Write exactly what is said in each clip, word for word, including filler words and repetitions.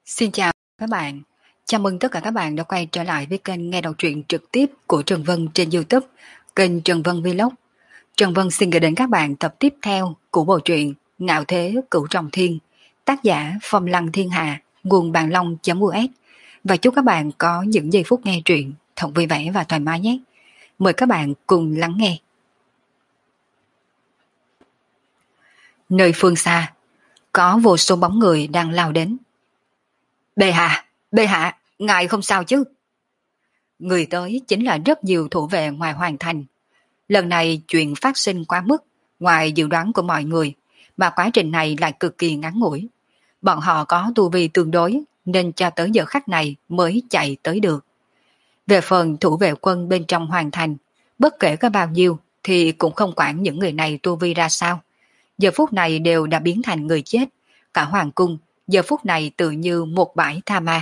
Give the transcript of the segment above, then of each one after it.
Xin chào các bạn. Chào mừng tất cả các bạn đã quay trở lại với kênh nghe đọc truyện trực tiếp của Trần Vân trên YouTube, kênh Trần Vân Vlog. Trần Vân xin gửi đến các bạn tập tiếp theo của bộ truyện Ngạo Thế Cửu Trọng Thiên, tác giả Phong Lăng Thiên Hạ, nguồn bàn long.us. Và chúc các bạn có những giây phút nghe truyện thật vui vẻ và thoải mái nhé. Mời các bạn cùng lắng nghe. Nơi phương xa, có vô số bóng người đang lao đến. Bệ hạ, bệ hạ, ngài không sao chứ? Người tới chính là rất nhiều thủ vệ ngoài hoàng thành. Lần này chuyện phát sinh quá mức, ngoài dự đoán của mọi người, mà quá trình này lại cực kỳ ngắn ngủi. Bọn họ có tu vi tương đối, nên cho tới giờ khắc này mới chạy tới được. Về phần thủ vệ quân bên trong hoàng thành, bất kể có bao nhiêu thì cũng không quản những người này tu vi ra sao. Giờ phút này đều đã biến thành người chết, cả hoàng cung giờ phút này tự như một bãi tha ma.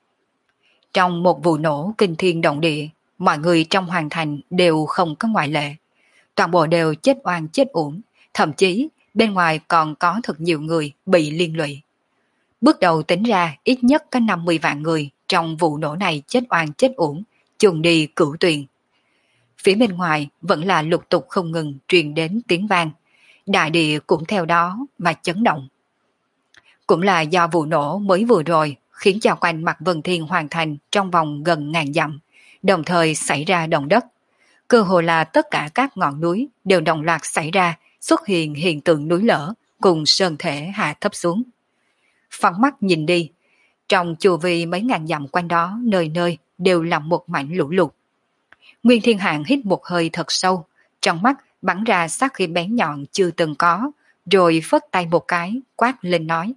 Trong một vụ nổ kinh thiên động địa, mọi người trong hoàng thành đều không có ngoại lệ. Toàn bộ đều chết oan chết uổng, thậm chí bên ngoài còn có thật nhiều người bị liên lụy. Bước đầu tính ra ít nhất có năm mươi vạn người trong vụ nổ này chết oan chết uổng, chung đi cửu tuyền. Phía bên ngoài vẫn là lục tục không ngừng truyền đến tiếng vang, đại địa cũng theo đó mà chấn động. Cũng là do vụ nổ mới vừa rồi khiến cho quanh mặt Vân Thiên Hoàng Thành trong vòng gần ngàn dặm, đồng thời xảy ra động đất. Cơ hồ là tất cả các ngọn núi đều đồng loạt xảy ra, xuất hiện hiện tượng núi lở cùng sơn thể hạ thấp xuống. Phóng mắt nhìn đi, trong chu vi mấy ngàn dặm quanh đó nơi nơi đều là một mảnh lũ lụt. Nguyên Thiên Hạng hít một hơi thật sâu, trong mắt bắn ra sát khí bén nhọn chưa từng có, rồi phất tay một cái quát lên nói: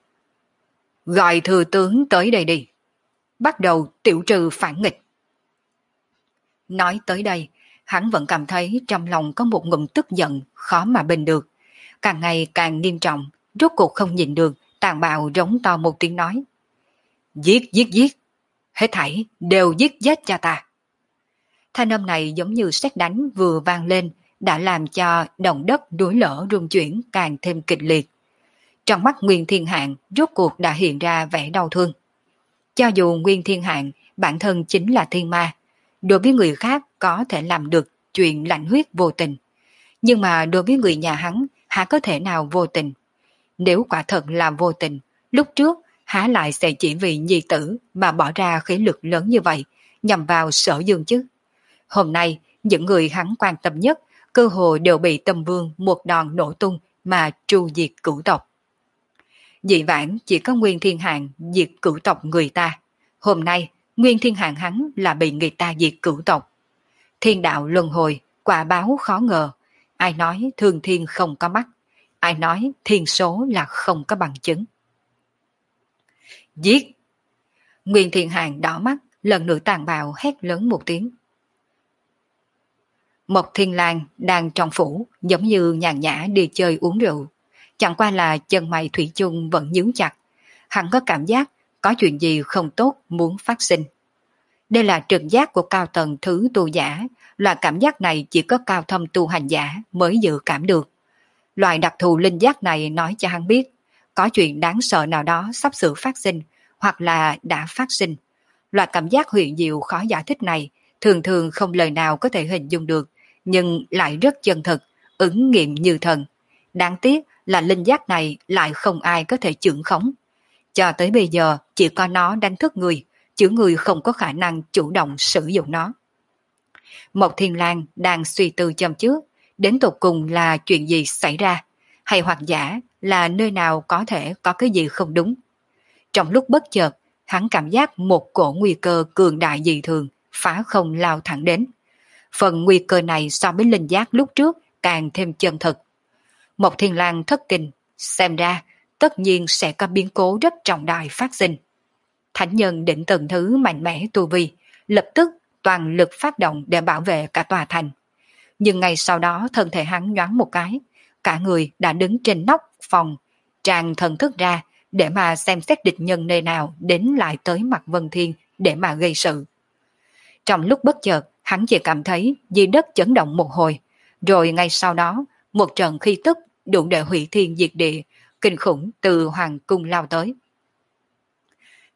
Gọi thừa tướng tới đây đi, bắt đầu tiểu trừ phản nghịch. Nói tới đây, hắn vẫn cảm thấy trong lòng có một ngụm tức giận khó mà bình được. Càng ngày càng nghiêm trọng, rốt cuộc không nhịn được, tàn bạo rống to một tiếng nói: Giết giết giết, hết thảy đều giết chết cha ta. Thanh âm này giống như sét đánh vừa vang lên, đã làm cho động đất núi lở rung chuyển càng thêm kịch liệt. Trong mắt Nguyên Thiên Hạng rốt cuộc đã hiện ra vẻ đau thương. Cho dù Nguyên Thiên Hạng bản thân chính là thiên ma, đối với người khác có thể làm được chuyện lạnh huyết vô tình, nhưng mà đối với người nhà hắn há có thể nào vô tình. Nếu quả thật là vô tình, lúc trước há lại sẽ chỉ vì nhi tử mà bỏ ra khí lực lớn như vậy nhằm vào Sở Dương chứ. Hôm nay những người hắn quan tâm nhất cơ hồ đều bị Tâm Vương một đòn nổ tung mà tru diệt cửu tộc. Dị vãng chỉ có Nguyên Thiên Hạng diệt cửu tộc người ta, hôm nay Nguyên Thiên Hạng hắn là bị người ta diệt cửu tộc. Thiên đạo luân hồi, quả báo khó ngờ. Ai nói thương thiên không có mắt, ai nói thiên số là không có bằng chứng. Giết! Nguyên Thiên Hạng đỏ mắt, lần nữa tàn bạo hét lớn một tiếng. Mộc Thiên Lang đang trong phủ, giống như nhàn nhã đi chơi uống rượu. Chẳng qua là chân mày thủy chung vẫn nhướng chặt. Hắn có cảm giác có chuyện gì không tốt muốn phát sinh. Đây là trực giác của cao tầng thứ tu giả. Loại cảm giác này chỉ có cao thâm tu hành giả mới dự cảm được. Loại đặc thù linh giác này nói cho hắn biết có chuyện đáng sợ nào đó sắp sửa phát sinh hoặc là đã phát sinh. Loại cảm giác huyền diệu khó giải thích này thường thường không lời nào có thể hình dung được, nhưng lại rất chân thực, ứng nghiệm như thần. Đáng tiếc là linh giác này lại không ai có thể chưởng khống. Cho tới bây giờ chỉ có nó đánh thức người, chứ người không có khả năng chủ động sử dụng nó. Mộc Thiên Lang đang suy tư châm trước, đến tột cùng là chuyện gì xảy ra, hay hoặc giả là nơi nào có thể có cái gì không đúng. Trong lúc bất chợt, hắn cảm giác một cổ nguy cơ cường đại dị thường, phá không lao thẳng đến. Phần nguy cơ này so với linh giác lúc trước càng thêm chân thực. Mộc Thiên Lang thất kinh, xem ra tất nhiên sẽ có biến cố rất trọng đại phát sinh. Thánh nhân định từng thứ mạnh mẽ tu vi, lập tức toàn lực phát động để bảo vệ cả tòa thành. Nhưng ngay sau đó thân thể hắn nhoáng một cái, cả người đã đứng trên nóc phòng, tràn thần thức ra để mà xem xét địch nhân nơi nào đến lại tới mặt Vân Thiên để mà gây sự. Trong lúc bất chợt, hắn chỉ cảm thấy dưới đất chấn động một hồi, rồi ngay sau đó một trận khí tức đủ để hủy thiên diệt địa, kinh khủng từ hoàng cung lao tới.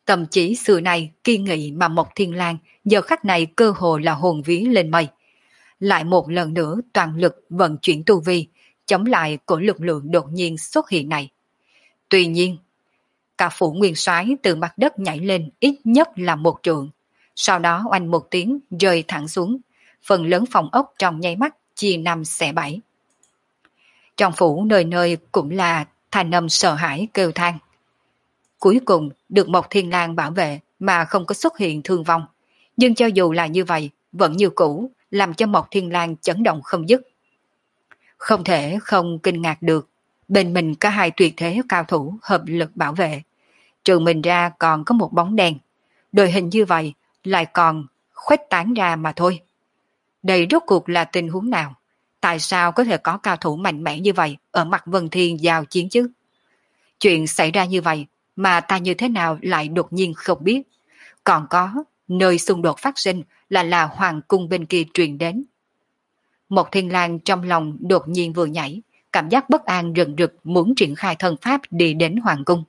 Tâm trí xưa nay kiên nghị mà Mộc Thiên Lang giờ khắc này cơ hồ là hồn vía lên mây. Lại một lần nữa toàn lực vận chuyển tu vi, chống lại của lực lượng đột nhiên xuất hiện này. Tuy nhiên, cả phủ nguyên soái từ mặt đất nhảy lên ít nhất là một trượng, sau đó oanh một tiếng rơi thẳng xuống, phần lớn phòng ốc trong nháy mắt chia năm xẻ bảy. Trong phủ nơi nơi cũng là thanh âm sợ hãi kêu than. Cuối cùng được Mộc Thiên Lang bảo vệ mà không có xuất hiện thương vong, nhưng cho dù là như vậy vẫn như cũ làm cho Mộc Thiên Lang chấn động không dứt. Không thể không kinh ngạc được, bên mình có hai tuyệt thế cao thủ hợp lực bảo vệ, trừ mình ra còn có một bóng đen, đội hình như vậy lại còn khuếch tán ra mà thôi. Đây rốt cuộc là tình huống nào? Tại sao có thể có cao thủ mạnh mẽ như vậy ở mặt Vân Thiên giao chiến chứ? Chuyện xảy ra như vậy mà ta như thế nào lại đột nhiên không biết. Còn có nơi xung đột phát sinh là là hoàng cung bên kia truyền đến. Một Thiên Lang trong lòng đột nhiên vừa nhảy, cảm giác bất an rần rực muốn triển khai thân pháp đi đến hoàng cung.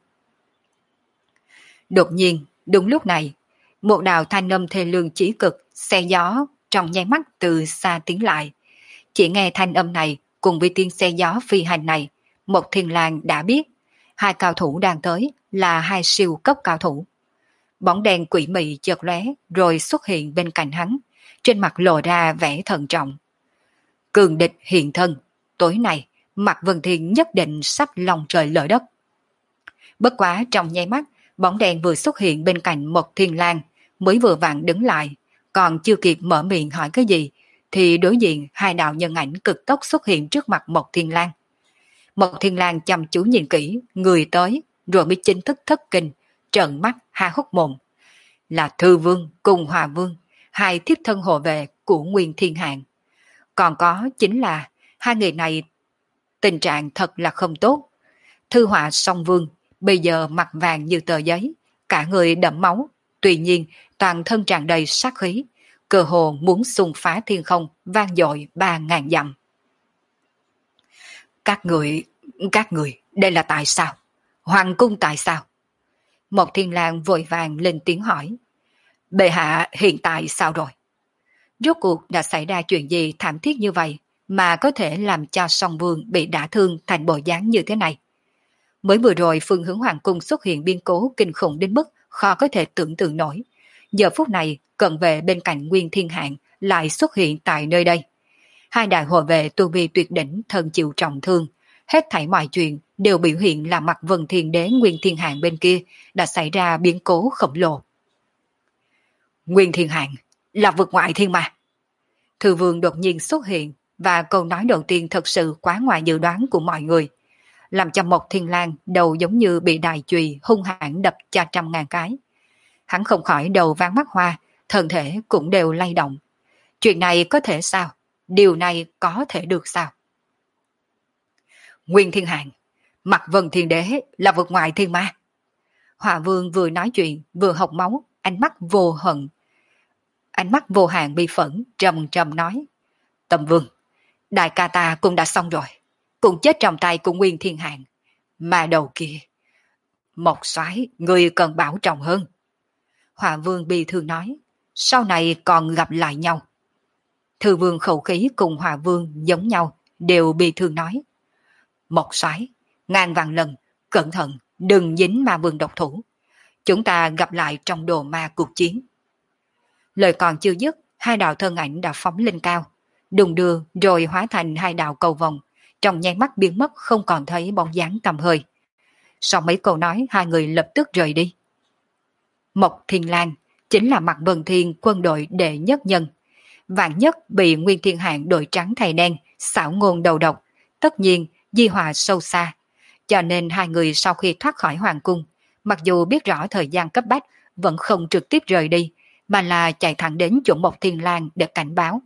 Đột nhiên, đúng lúc này, một đạo thanh âm thê lương chỉ cực, xe gió trong nháy mắt từ xa tiến lại. Chỉ nghe thanh âm này cùng với tiếng xe gió phi hành này, Một Thiên Lang đã biết hai cao thủ đang tới là hai siêu cấp cao thủ. Bóng đèn quỷ mị chợt lóe rồi xuất hiện bên cạnh hắn, trên mặt lộ ra vẻ thận trọng. Cường địch hiện thân, tối nay Mạc Vân Thiên nhất định sắp lòng trời lở đất. Bất quá trong nháy mắt, bóng đèn vừa xuất hiện bên cạnh Một Thiên Lang, mới vừa vặn đứng lại, còn chưa kịp mở miệng hỏi cái gì, thì đối diện hai đạo nhân ảnh cực tốc xuất hiện trước mặt Một Thiên Lang. Một Thiên Lang chăm chú nhìn kỹ, người tới, rồi mới chính thức thất kinh, trợn mắt há hốc mồm. Là Thư Vương cùng Hòa Vương, hai thiếp thân hộ vệ của Nguyên Thiên Hạng. Còn có chính là hai người này tình trạng thật là không tốt. Thư Họa Song Vương bây giờ mặt vàng như tờ giấy, cả người đẫm máu, tuy nhiên toàn thân tràn đầy sát khí, cơ hồ muốn xung phá thiên không, vang dội ba ngàn dặm. Các người, các người, đây là tại sao? Hoàng cung tại sao? Một Thiên Lang vội vàng lên tiếng hỏi. Bệ hạ hiện tại sao rồi? Rốt cuộc đã xảy ra chuyện gì thảm thiết như vậy mà có thể làm cho Song Vương bị đả thương thành bộ dáng như thế này? Mới vừa rồi phương hướng hoàng cung xuất hiện biến cố kinh khủng đến mức khó có thể tưởng tượng nổi. Giờ phút này cận vệ bên cạnh Nguyên Thiên Hạng lại xuất hiện tại nơi đây. Hai đại hộ vệ tu vi tuyệt đỉnh thân chịu trọng thương, hết thảy mọi chuyện đều biểu hiện là mặt Vân Thiên Đế Nguyên Thiên Hạng bên kia đã xảy ra biến cố khổng lồ. Nguyên Thiên Hạng là vực ngoại thiên ma. Thư Vương đột nhiên xuất hiện và câu nói đầu tiên thật sự quá ngoài dự đoán của mọi người, làm cho Mộc Thiên Lang đầu giống như bị đài chùy hung hãn đập cho trăm ngàn cái. Hắn không khỏi đầu váng mắt hoa, thân thể cũng đều lay động. Chuyện này có thể sao? Điều này có thể được sao? Nguyên Thiên Hạng, mặt Vân Thiên Đế là vực ngoại thiên ma. Hòa Vương vừa nói chuyện vừa học máu, ánh mắt vô hận. Ánh mắt vô hạn bi phẫn, trầm trầm nói. Tầm Vương, đại ca ta cũng đã xong rồi, cũng chết trong tay của Nguyên Thiên Hạng. Mà đầu kia, Mộc Soái, người cần bảo trọng hơn. Hòa Vương bi thương nói, sau này còn gặp lại nhau. Thư Vương khẩu khí cùng Hòa Vương giống nhau, đều bi thương nói. Mộc Soái, ngàn vạn lần, cẩn thận, đừng dính ma vương độc thủ. Chúng ta gặp lại trong đồ ma cuộc chiến. Lời còn chưa dứt, hai đạo thân ảnh đã phóng lên cao, đùng đưa rồi hóa thành hai đạo cầu vồng, trong nháy mắt biến mất không còn thấy bóng dáng tầm hơi. Sau mấy câu nói, hai người lập tức rời đi. Mộc Thiên Lang chính là mặt Vân Thiên quân đội đệ nhất nhân. Vạn nhất bị Nguyên Thiên Hạng đội trắng thay đen, xảo ngôn đầu độc, tất nhiên di hòa sâu xa. Cho nên hai người sau khi thoát khỏi hoàng cung, mặc dù biết rõ thời gian cấp bách, vẫn không trực tiếp rời đi, mà là chạy thẳng đến chỗ Mộc Thiên Lang để cảnh báo.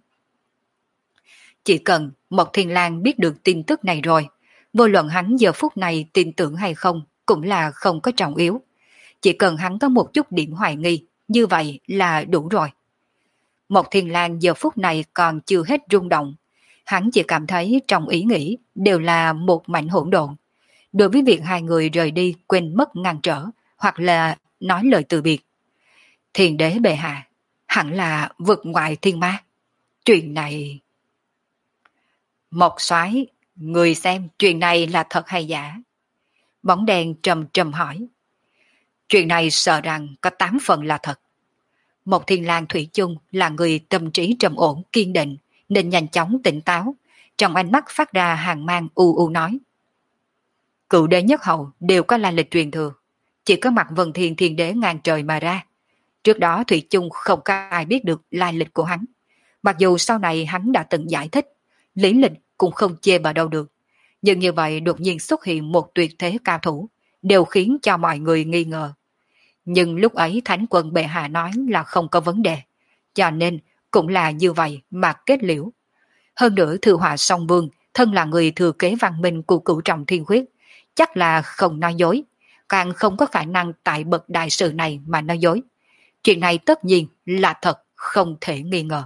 Chỉ cần Mộc Thiên Lang biết được tin tức này rồi, vô luận hắn giờ phút này tin tưởng hay không cũng là không có trọng yếu. Chỉ cần hắn có một chút điểm hoài nghi, như vậy là đủ rồi. Mộc Thiên Lang giờ phút này còn chưa hết rung động. Hắn chỉ cảm thấy trong ý nghĩ đều là một mảnh hỗn độn. Đối với việc hai người rời đi quên mất ngăn trở, hoặc là nói lời từ biệt. Thiền đế bệ hạ, hẳn là vượt ngoại thiên ma. Chuyện này... Mộc Soái, người xem chuyện này là thật hay giả? Bóng đèn trầm trầm hỏi. Chuyện này sợ rằng có tám phần là thật. Một Thiên Lang thủy chung là người tâm trí trầm ổn kiên định nên nhanh chóng tỉnh táo, trong ánh mắt phát ra hàng mang u u nói. Cựu đế nhất hậu đều có lai lịch truyền thừa, chỉ có mặt Vân Thiên Thiên đế ngang trời mà ra. Trước đó thủy chung không có ai biết được lai lịch của hắn. Mặc dù sau này hắn đã từng giải thích, lý lịch cũng không chê vào đâu được. Nhưng như vậy đột nhiên xuất hiện một tuyệt thế cao thủ, đều khiến cho mọi người nghi ngờ. Nhưng lúc ấy Thánh Quân bệ hạ nói là không có vấn đề, cho nên cũng là như vậy mà kết liễu. Hơn nữa Thư Họa Song Vương thân là người thừa kế văn minh của cửu trọng thiên huyết, chắc là không nói dối, càng không có khả năng tại bậc đại sự này mà nói dối. Chuyện này tất nhiên là thật, không thể nghi ngờ.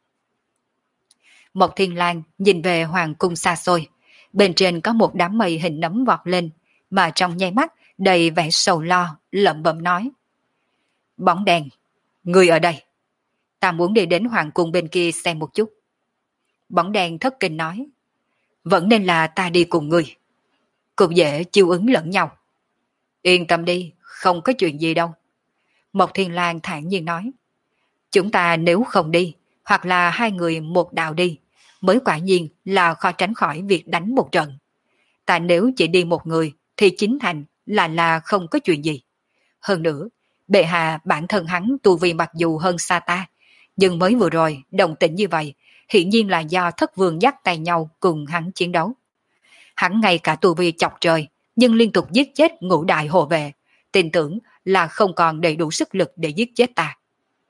Một Thiên Lang nhìn về hoàng cung xa xôi, bên trên có một đám mây hình nấm vọt lên, mà trong nháy mắt đầy vẻ sầu lo, lẩm bẩm nói. Bóng đèn, người ở đây. Ta muốn đi đến hoàng cung bên kia xem một chút. Bóng đèn thất kinh nói. Vẫn nên là ta đi cùng người. Cũng dễ chiêu ứng lẫn nhau. Yên tâm đi, không có chuyện gì đâu. Mộc Thiên Lang thản nhiên nói. Chúng ta nếu không đi, hoặc là hai người một đạo đi, mới quả nhiên là khó tránh khỏi việc đánh một trận. Ta nếu chỉ đi một người, thì chính thành là là không có chuyện gì. Hơn nữa, bệ hạ bản thân hắn tu vi mặc dù hơn xa ta, nhưng mới vừa rồi đồng tĩnh như vậy, hiển nhiên là do thất vương dắt tay nhau cùng hắn chiến đấu. Hắn ngay cả tu vi chọc trời, nhưng liên tục giết chết ngũ đại hộ vệ, tin tưởng là không còn đầy đủ sức lực để giết chết ta.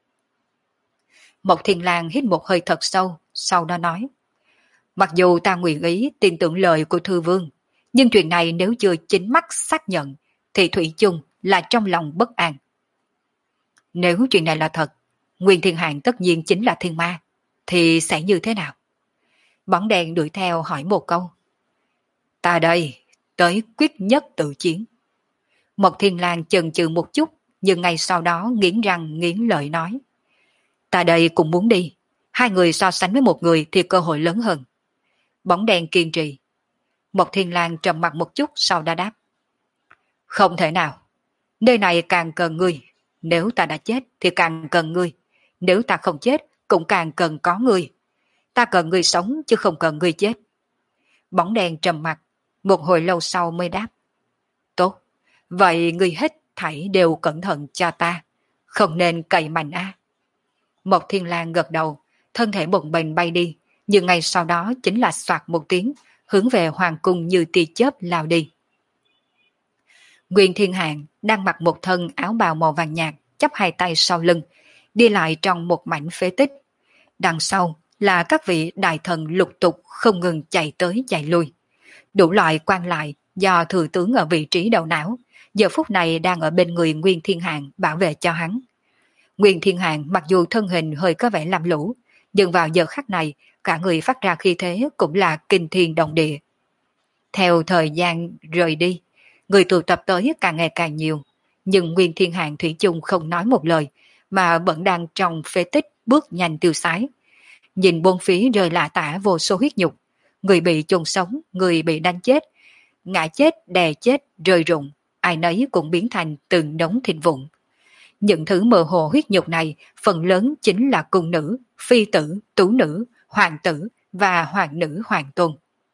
Mộc Thiên Lang hít một hơi thật sâu, sau đó nói. Mặc dù ta nguyện ý tin tưởng lời của Thư Vương, nhưng chuyện này nếu chưa chính mắt xác nhận, thì thủy chung là trong lòng bất an. Nếu chuyện này là thật, Nguyên Thiên Hạng tất nhiên chính là thiên ma, thì sẽ như thế nào? Bóng đèn đuổi theo hỏi một câu. Ta đây, tới quyết nhất tự chiến. Mộc Thiên Lang chần chừ một chút, nhưng ngay sau đó nghiến răng nghiến lợi nói. Ta đây cũng muốn đi, hai người so sánh với một người thì cơ hội lớn hơn. Bóng đèn kiên trì. Mộc Thiên Lang trầm mặt một chút sau đó đáp. Không thể nào, nơi này càng cần ngươi, nếu ta đã chết thì càng cần ngươi, nếu ta không chết cũng càng cần có ngươi. Ta cần ngươi sống chứ không cần ngươi chết. Bóng đèn trầm mặt, một hồi lâu sau mới đáp. Tốt, vậy ngươi hết thảy đều cẩn thận cho ta, không nên cậy mạnh a. Mộc Thiên Lang gật đầu, thân thể bồng bềnh bay đi, nhưng ngay sau đó chính là soạt một tiếng, hướng về hoàng cung như tia chớp lao đi. Nguyên Thiên Hạng đang mặc một thân áo bào màu vàng nhạt, chắp hai tay sau lưng, đi lại trong một mảnh phế tích. Đằng sau là các vị đại thần lục tục không ngừng chạy tới chạy lui. Đủ loại quan lại do thừa tướng ở vị trí đầu não, giờ phút này đang ở bên người Nguyên Thiên Hạng bảo vệ cho hắn. Nguyên Thiên Hạng mặc dù thân hình hơi có vẻ lam lũ, nhưng vào giờ khắc này, cả người phát ra khí thế cũng là kinh thiên động địa. Theo thời gian rời đi, người tụ tập tới càng ngày càng nhiều, nhưng Nguyên Thiên Hạng thủy chung không nói một lời, mà vẫn đang trong phế tích bước nhanh tiêu sái. Nhìn bốn phía rơi lả tả vô số huyết nhục, người bị chôn sống, người bị đánh chết, ngã chết, đè chết, rơi rụng, ai nấy cũng biến thành từng đống thịt vụn. Những thứ mơ hồ huyết nhục này phần lớn chính là cung nữ, phi tử, tú nữ, hoàng tử và hoàng nữ hoàng tôn.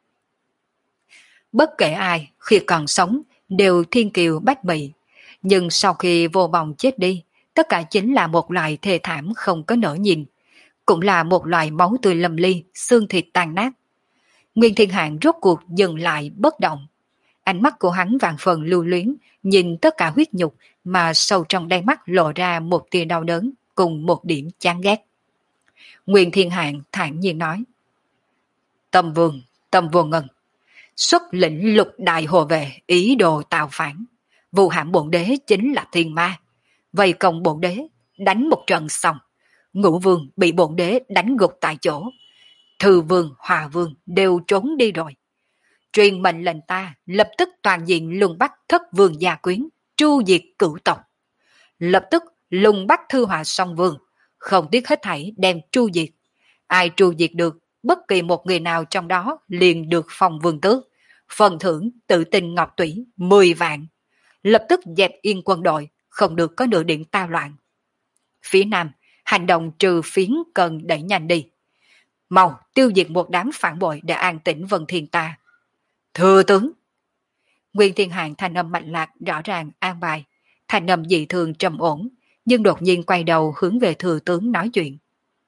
Bất kể ai khi còn sống đều thiên kiều bách mỹ, nhưng sau khi vô vọng chết đi, tất cả chính là một loại thê thảm không có nỡ nhìn, cũng là một loại máu tươi lâm ly, xương thịt tan nát. Nguyên Thiên Hạng rốt cuộc dừng lại bất động. Ánh mắt của hắn vạn phần lưu luyến, nhìn tất cả huyết nhục mà sâu trong đáy mắt lộ ra một tia đau đớn cùng một điểm chán ghét. Nguyên Thiên Hạng thản nhiên nói. Tâm Vương, Tâm Vô Ngân, xuất lĩnh lục đại hộ vệ ý đồ tạo phản. Vụ hãm bổn đế chính là thiên ma. Vây công bổn đế, đánh một trận xong. Ngũ Vương bị bổn đế đánh gục tại chỗ. Thư Vương, Hòa Vương đều trốn đi rồi. Truyền mệnh lệnh ta lập tức toàn diện lùng bắt thất vương gia quyến, tru diệt cửu tộc. lập tức lùng bắt Thư Họa Song Vương, không tiếc hết thảy đem tru diệt. Ai tru diệt được, bất kỳ một người nào trong đó liền được phong vương tước, phần thưởng tự tin ngọc tủy mười vạn. Lập tức dẹp yên quân đội, không được có nửa điểm tao loạn. Phía Nam, hành động trừ phiến cần đẩy nhanh đi. Mau tiêu diệt một đám phản bội để an tĩnh Vân Thiên ta. Thưa tướng. Nguyên Thiên Hạng thanh âm mạnh lạc rõ ràng an bài, thanh âm dị thường trầm ổn, nhưng đột nhiên quay đầu hướng về thừa tướng nói chuyện.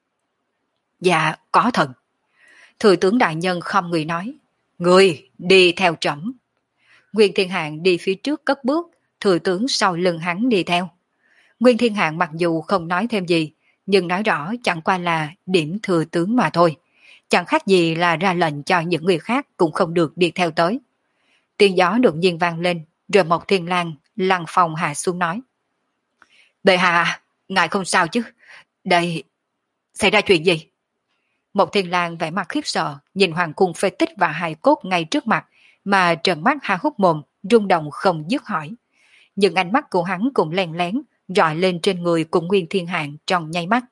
Dạ, có thần. Thừa tướng đại nhân không người nói. Người đi theo trẫm. Nguyên Thiên Hạng đi phía trước cất bước, thừa tướng sau lưng hắn đi theo. Nguyên Thiên Hạng mặc dù không nói thêm gì, nhưng nói rõ chẳng qua là điểm thừa tướng mà thôi. Chẳng khác gì là ra lệnh cho những người khác cũng không được đi theo tới. Tiếng gió đột nhiên vang lên, rồi một thiên lang lăng phòng hạ xuống nói. Bệ hạ, ngài không sao chứ? Đây, xảy ra chuyện gì? Một thiên lang vẻ mặt khiếp sợ, nhìn hoàng cung phế tích và hài cốt ngay trước mặt, mà trợn mắt há hốc mồm, rung động không dứt hỏi. Nhưng ánh mắt của hắn cũng lén lén, rọi lên trên người của Nguyên Thiên Hạng trong nháy mắt.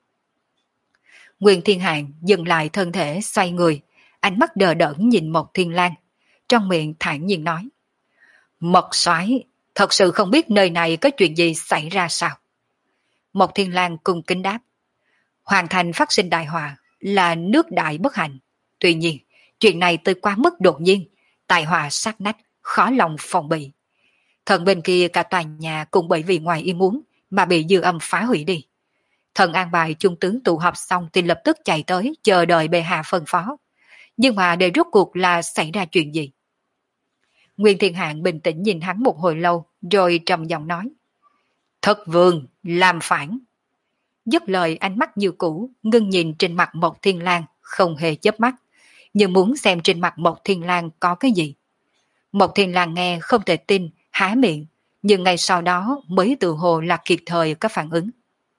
Nguyên Thiên Hạng dừng lại thân thể xoay người, ánh mắt đờ đẫn nhìn Mộc Thiên Lang, trong miệng thản nhiên nói. Mộc soái thật sự không biết nơi này có chuyện gì xảy ra sao? Mộc Thiên Lang cung kính đáp. Hoàng thành phát sinh đại họa là nước đại bất hạnh. Tuy nhiên, chuyện này tới quá mức đột nhiên, tai họa sát nách, khó lòng phòng bị. Thần bên kia cả tòa nhà cũng bởi vì ngoài ý muốn mà bị dư âm phá hủy đi. Thần an bài trung tướng tụ họp xong thì lập tức chạy tới chờ đợi bệ hạ phân phó. Nhưng mà để rốt cuộc là xảy ra chuyện gì? Nguyên Thiên Hạng bình tĩnh nhìn hắn một hồi lâu rồi trầm giọng nói. Thất vương làm phản. Dứt lời ánh mắt như cũ ngưng nhìn trên mặt Mộc Thiên Lang không hề chớp mắt, nhưng muốn xem trên mặt Mộc Thiên Lang có cái gì. Mộc Thiên Lang nghe không thể tin, há miệng, nhưng ngay sau đó mới tự hồ là kịp thời có phản ứng.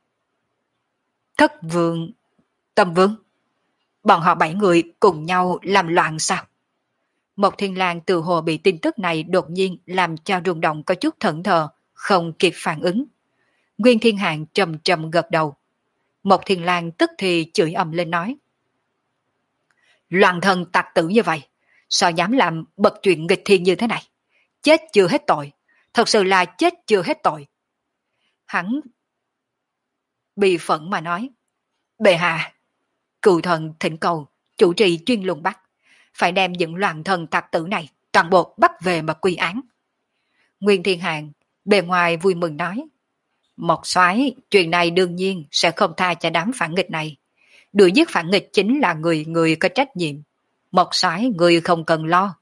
Thất vương, Tâm vương, bọn họ bảy người cùng nhau làm loạn sao? Mộc Thiên Lang tự hồ bị tin tức này đột nhiên làm cho rung động có chút thẫn thờ, không kịp phản ứng. Nguyên Thiên Hạng trầm trầm gật đầu. Mộc Thiên Lang tức thì chửi ầm lên nói. Loạn thần tặc tử như vậy, sao dám làm bậc chuyện nghịch thiên như thế này? Chết chưa hết tội, thật sự là chết chưa hết tội. Hắn bị phẫn mà nói. Bệ hạ, cựu thần thỉnh cầu, chủ trì chuyên lùng bắt, phải đem những loạn thần tặc tử này toàn bộ bắt về mà quy án. Nguyên Thiên Hạng bề ngoài vui mừng nói. Mộc soái, chuyện này đương nhiên sẽ không tha cho đám phản nghịch này. Đuổi giết phản nghịch chính là người người có trách nhiệm. Mộc soái, người không cần lo.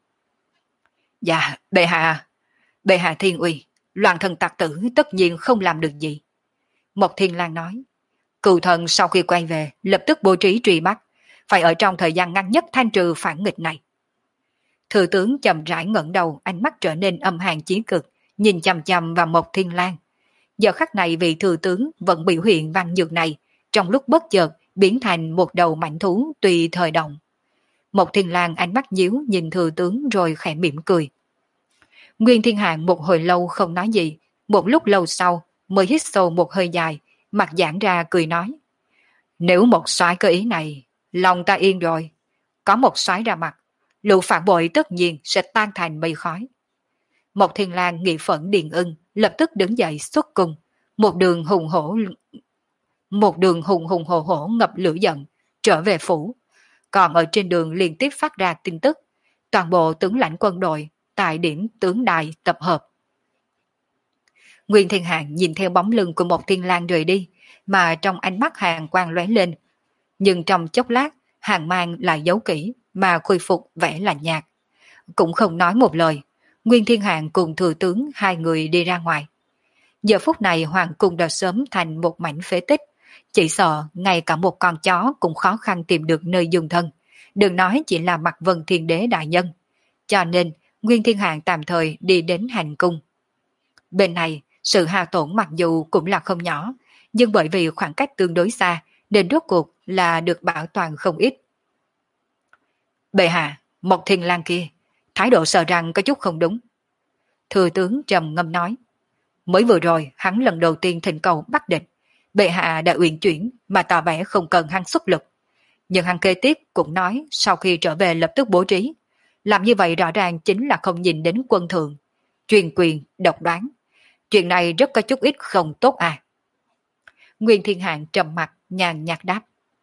Dạ, bệ hạ, bệ hạ thiên uy, loạn thần tặc tử tất nhiên không làm được gì. Mộc Thiên Lang nói. Cựu thần sau khi quay về lập tức bố trí truy bắt, phải ở trong thời gian ngắn nhất thanh trừ phản nghịch này. Thừa tướng chậm rãi ngẩng đầu, ánh mắt trở nên âm hàn chí cực, nhìn chằm chằm vào Mộc Thiên Lang. Giờ khắc này vị thừa tướng vẫn biểu hiện văn nhược này, trong lúc bất chợt biến thành một đầu mãnh thú tùy thời động. Mộc Thiên Lang ánh mắt nhíu nhìn thừa tướng rồi khẽ mỉm cười. Nguyên Thiên Hạng một hồi lâu không nói gì, một lúc lâu sau mới hít sâu một hơi dài, mặt giãn ra cười nói. Nếu một soái cơ ý này, lòng ta yên rồi. Có một soái ra mặt, lũ phản bội tất nhiên sẽ tan thành mây khói. Mộc Thiên Lang nghị phẫn điền ưng, lập tức đứng dậy xuất cung, một đường hùng hổ một đường hùng hùng hổ hổ ngập lửa giận, trở về phủ. Còn ở trên đường liên tiếp phát ra tin tức, toàn bộ tướng lãnh quân đội tại điểm tướng đài tập hợp. Nguyên Thiên Hạng nhìn theo bóng lưng của Mộc Thiên Lang rời đi, mà trong ánh mắt hàng quang lóe lên. Nhưng trong chốc lát, hàng mang lại giấu kỹ, mà khôi phục vẻ lạnh nhạt. Cũng không nói một lời, Nguyên Thiên Hạng cùng thừa tướng hai người đi ra ngoài. Giờ phút này hoàng cung đã sớm thành một mảnh phế tích, chỉ sợ ngay cả một con chó cũng khó khăn tìm được nơi dung thân, đừng nói chỉ là Mạc Vân Thiên Đế đại nhân. Cho nên Nguyên Thiên Hạng tạm thời đi đến hành cung. Bên này sự hao tổn mặc dù cũng là không nhỏ, nhưng bởi vì khoảng cách tương đối xa nên rốt cuộc là được bảo toàn không ít. Bệ hạ, Mộc Thiên Lang kia thái độ sợ rằng có chút không đúng. Thừa tướng trầm ngâm nói. Mới vừa rồi hắn lần đầu tiên thỉnh cầu bắt địch, bệ hạ đã uyển chuyển mà tỏ vẻ không cần hắn xuất lực. Nhưng hắn kế tiếp cũng nói sau khi trở về lập tức bố trí. Làm như vậy rõ ràng chính là không nhìn đến quân thượng, truyền quyền, độc đoán. Chuyện này rất có chút ít không tốt à. Nguyên Thiên Hạng trầm mặt nhàn nhạt đáp.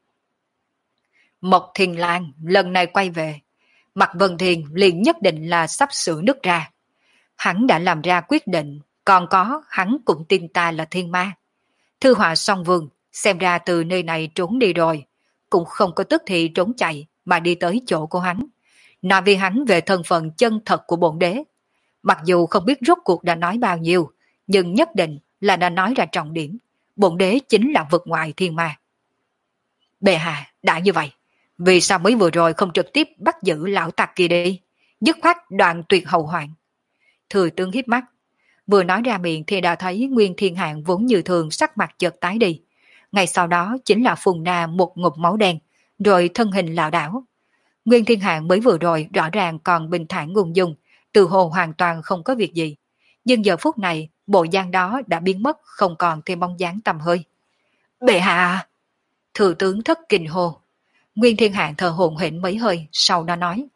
Mộc Thiên Lang lần này quay về, Mạc Vân Thiên liền nhất định là sắp sửa nước ra. Hắn đã làm ra quyết định, còn có hắn cũng tin ta là thiên ma. Thư họa song vương, xem ra từ nơi này trốn đi rồi, cũng không có tức thì trốn chạy mà đi tới chỗ của hắn. Nói vì hắn về thân phận chân thật của bổn đế. Mặc dù không biết rốt cuộc đã nói bao nhiêu, nhưng nhất định là đã nói ra trọng điểm. Bổn đế chính là vực ngoại thiên ma. Bệ hạ đã như vậy, vì sao mới vừa rồi không trực tiếp bắt giữ lão tặc kia đi, dứt khoát đoạn tuyệt hậu hoạn. Thừa tướng híp mắt, vừa nói ra miệng thì đã thấy Nguyên Thiên Hạng vốn như thường sắc mặt chợt tái đi. Ngay sau đó chính là phun ra một ngụm máu đen, rồi thân hình lảo đảo. Nguyên Thiên Hạng mới vừa rồi rõ ràng còn bình thản ung dung, từ hồ hoàn toàn không có việc gì. Nhưng giờ phút này, bộ dáng đó đã biến mất, không còn thêm bóng dáng tầm hơi. Bệ hạ! Thừa tướng thất kinh hô. Nguyên Thiên Hạng thở hổn hển mấy hơi, sau đó nói.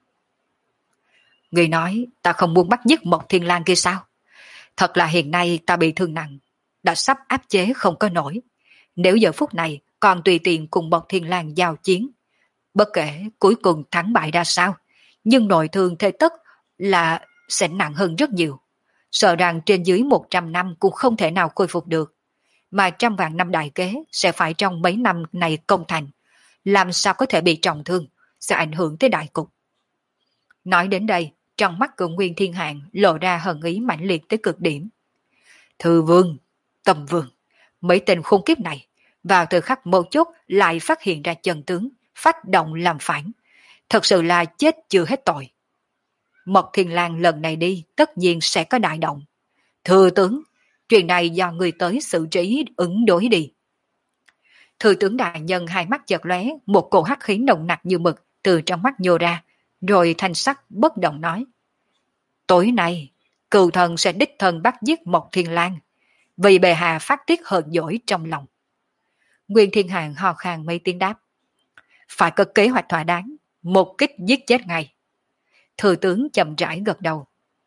Người nói ta không muốn bắt giết Mộc Thiên Lang kia sao? Thật là hiện nay ta bị thương nặng, đã sắp áp chế không có nổi. Nếu giờ phút này còn tùy tiện cùng Mộc Thiên Lang giao chiến, bất kể cuối cùng thắng bại ra sao, nhưng nội thương thế tất là sẽ nặng hơn rất nhiều. Sợ rằng trên dưới một trăm năm cũng không thể nào khôi phục được. Mà trăm vạn năm đại kế sẽ phải trong mấy năm này công thành. Làm sao có thể bị trọng thương, sẽ ảnh hưởng tới đại cục. Nói đến đây, trong mắt của Nguyên Thiên Hạng lộ ra hận ý mãnh liệt tới cực điểm. Thư vương, Tầm vương, mấy tên khốn kiếp này, vào thời khắc mấu chốt lại phát hiện ra chân tướng, phát động làm phản. Thật sự là chết chưa hết tội. Mộc Thiên Lang lần này đi tất nhiên sẽ có đại động. Thừa tướng, chuyện này do người tới xử trí ứng đối đi. Thừa tướng đại nhân hai mắt chợt lóe, một cổ hắc khí nồng nặc như mực từ trong mắt nhô ra, rồi thanh sắc bất động nói. Tối nay, cừu thần sẽ đích thân bắt giết Mộc Thiên Lang, vì bệ hạ phát tiết hờn dỗi trong lòng. Nguyên Thiên Hạng hò khan mấy tiếng đáp. Phải có kế hoạch thỏa đáng, một kích giết chết ngay. Thừa tướng chậm rãi gật đầu.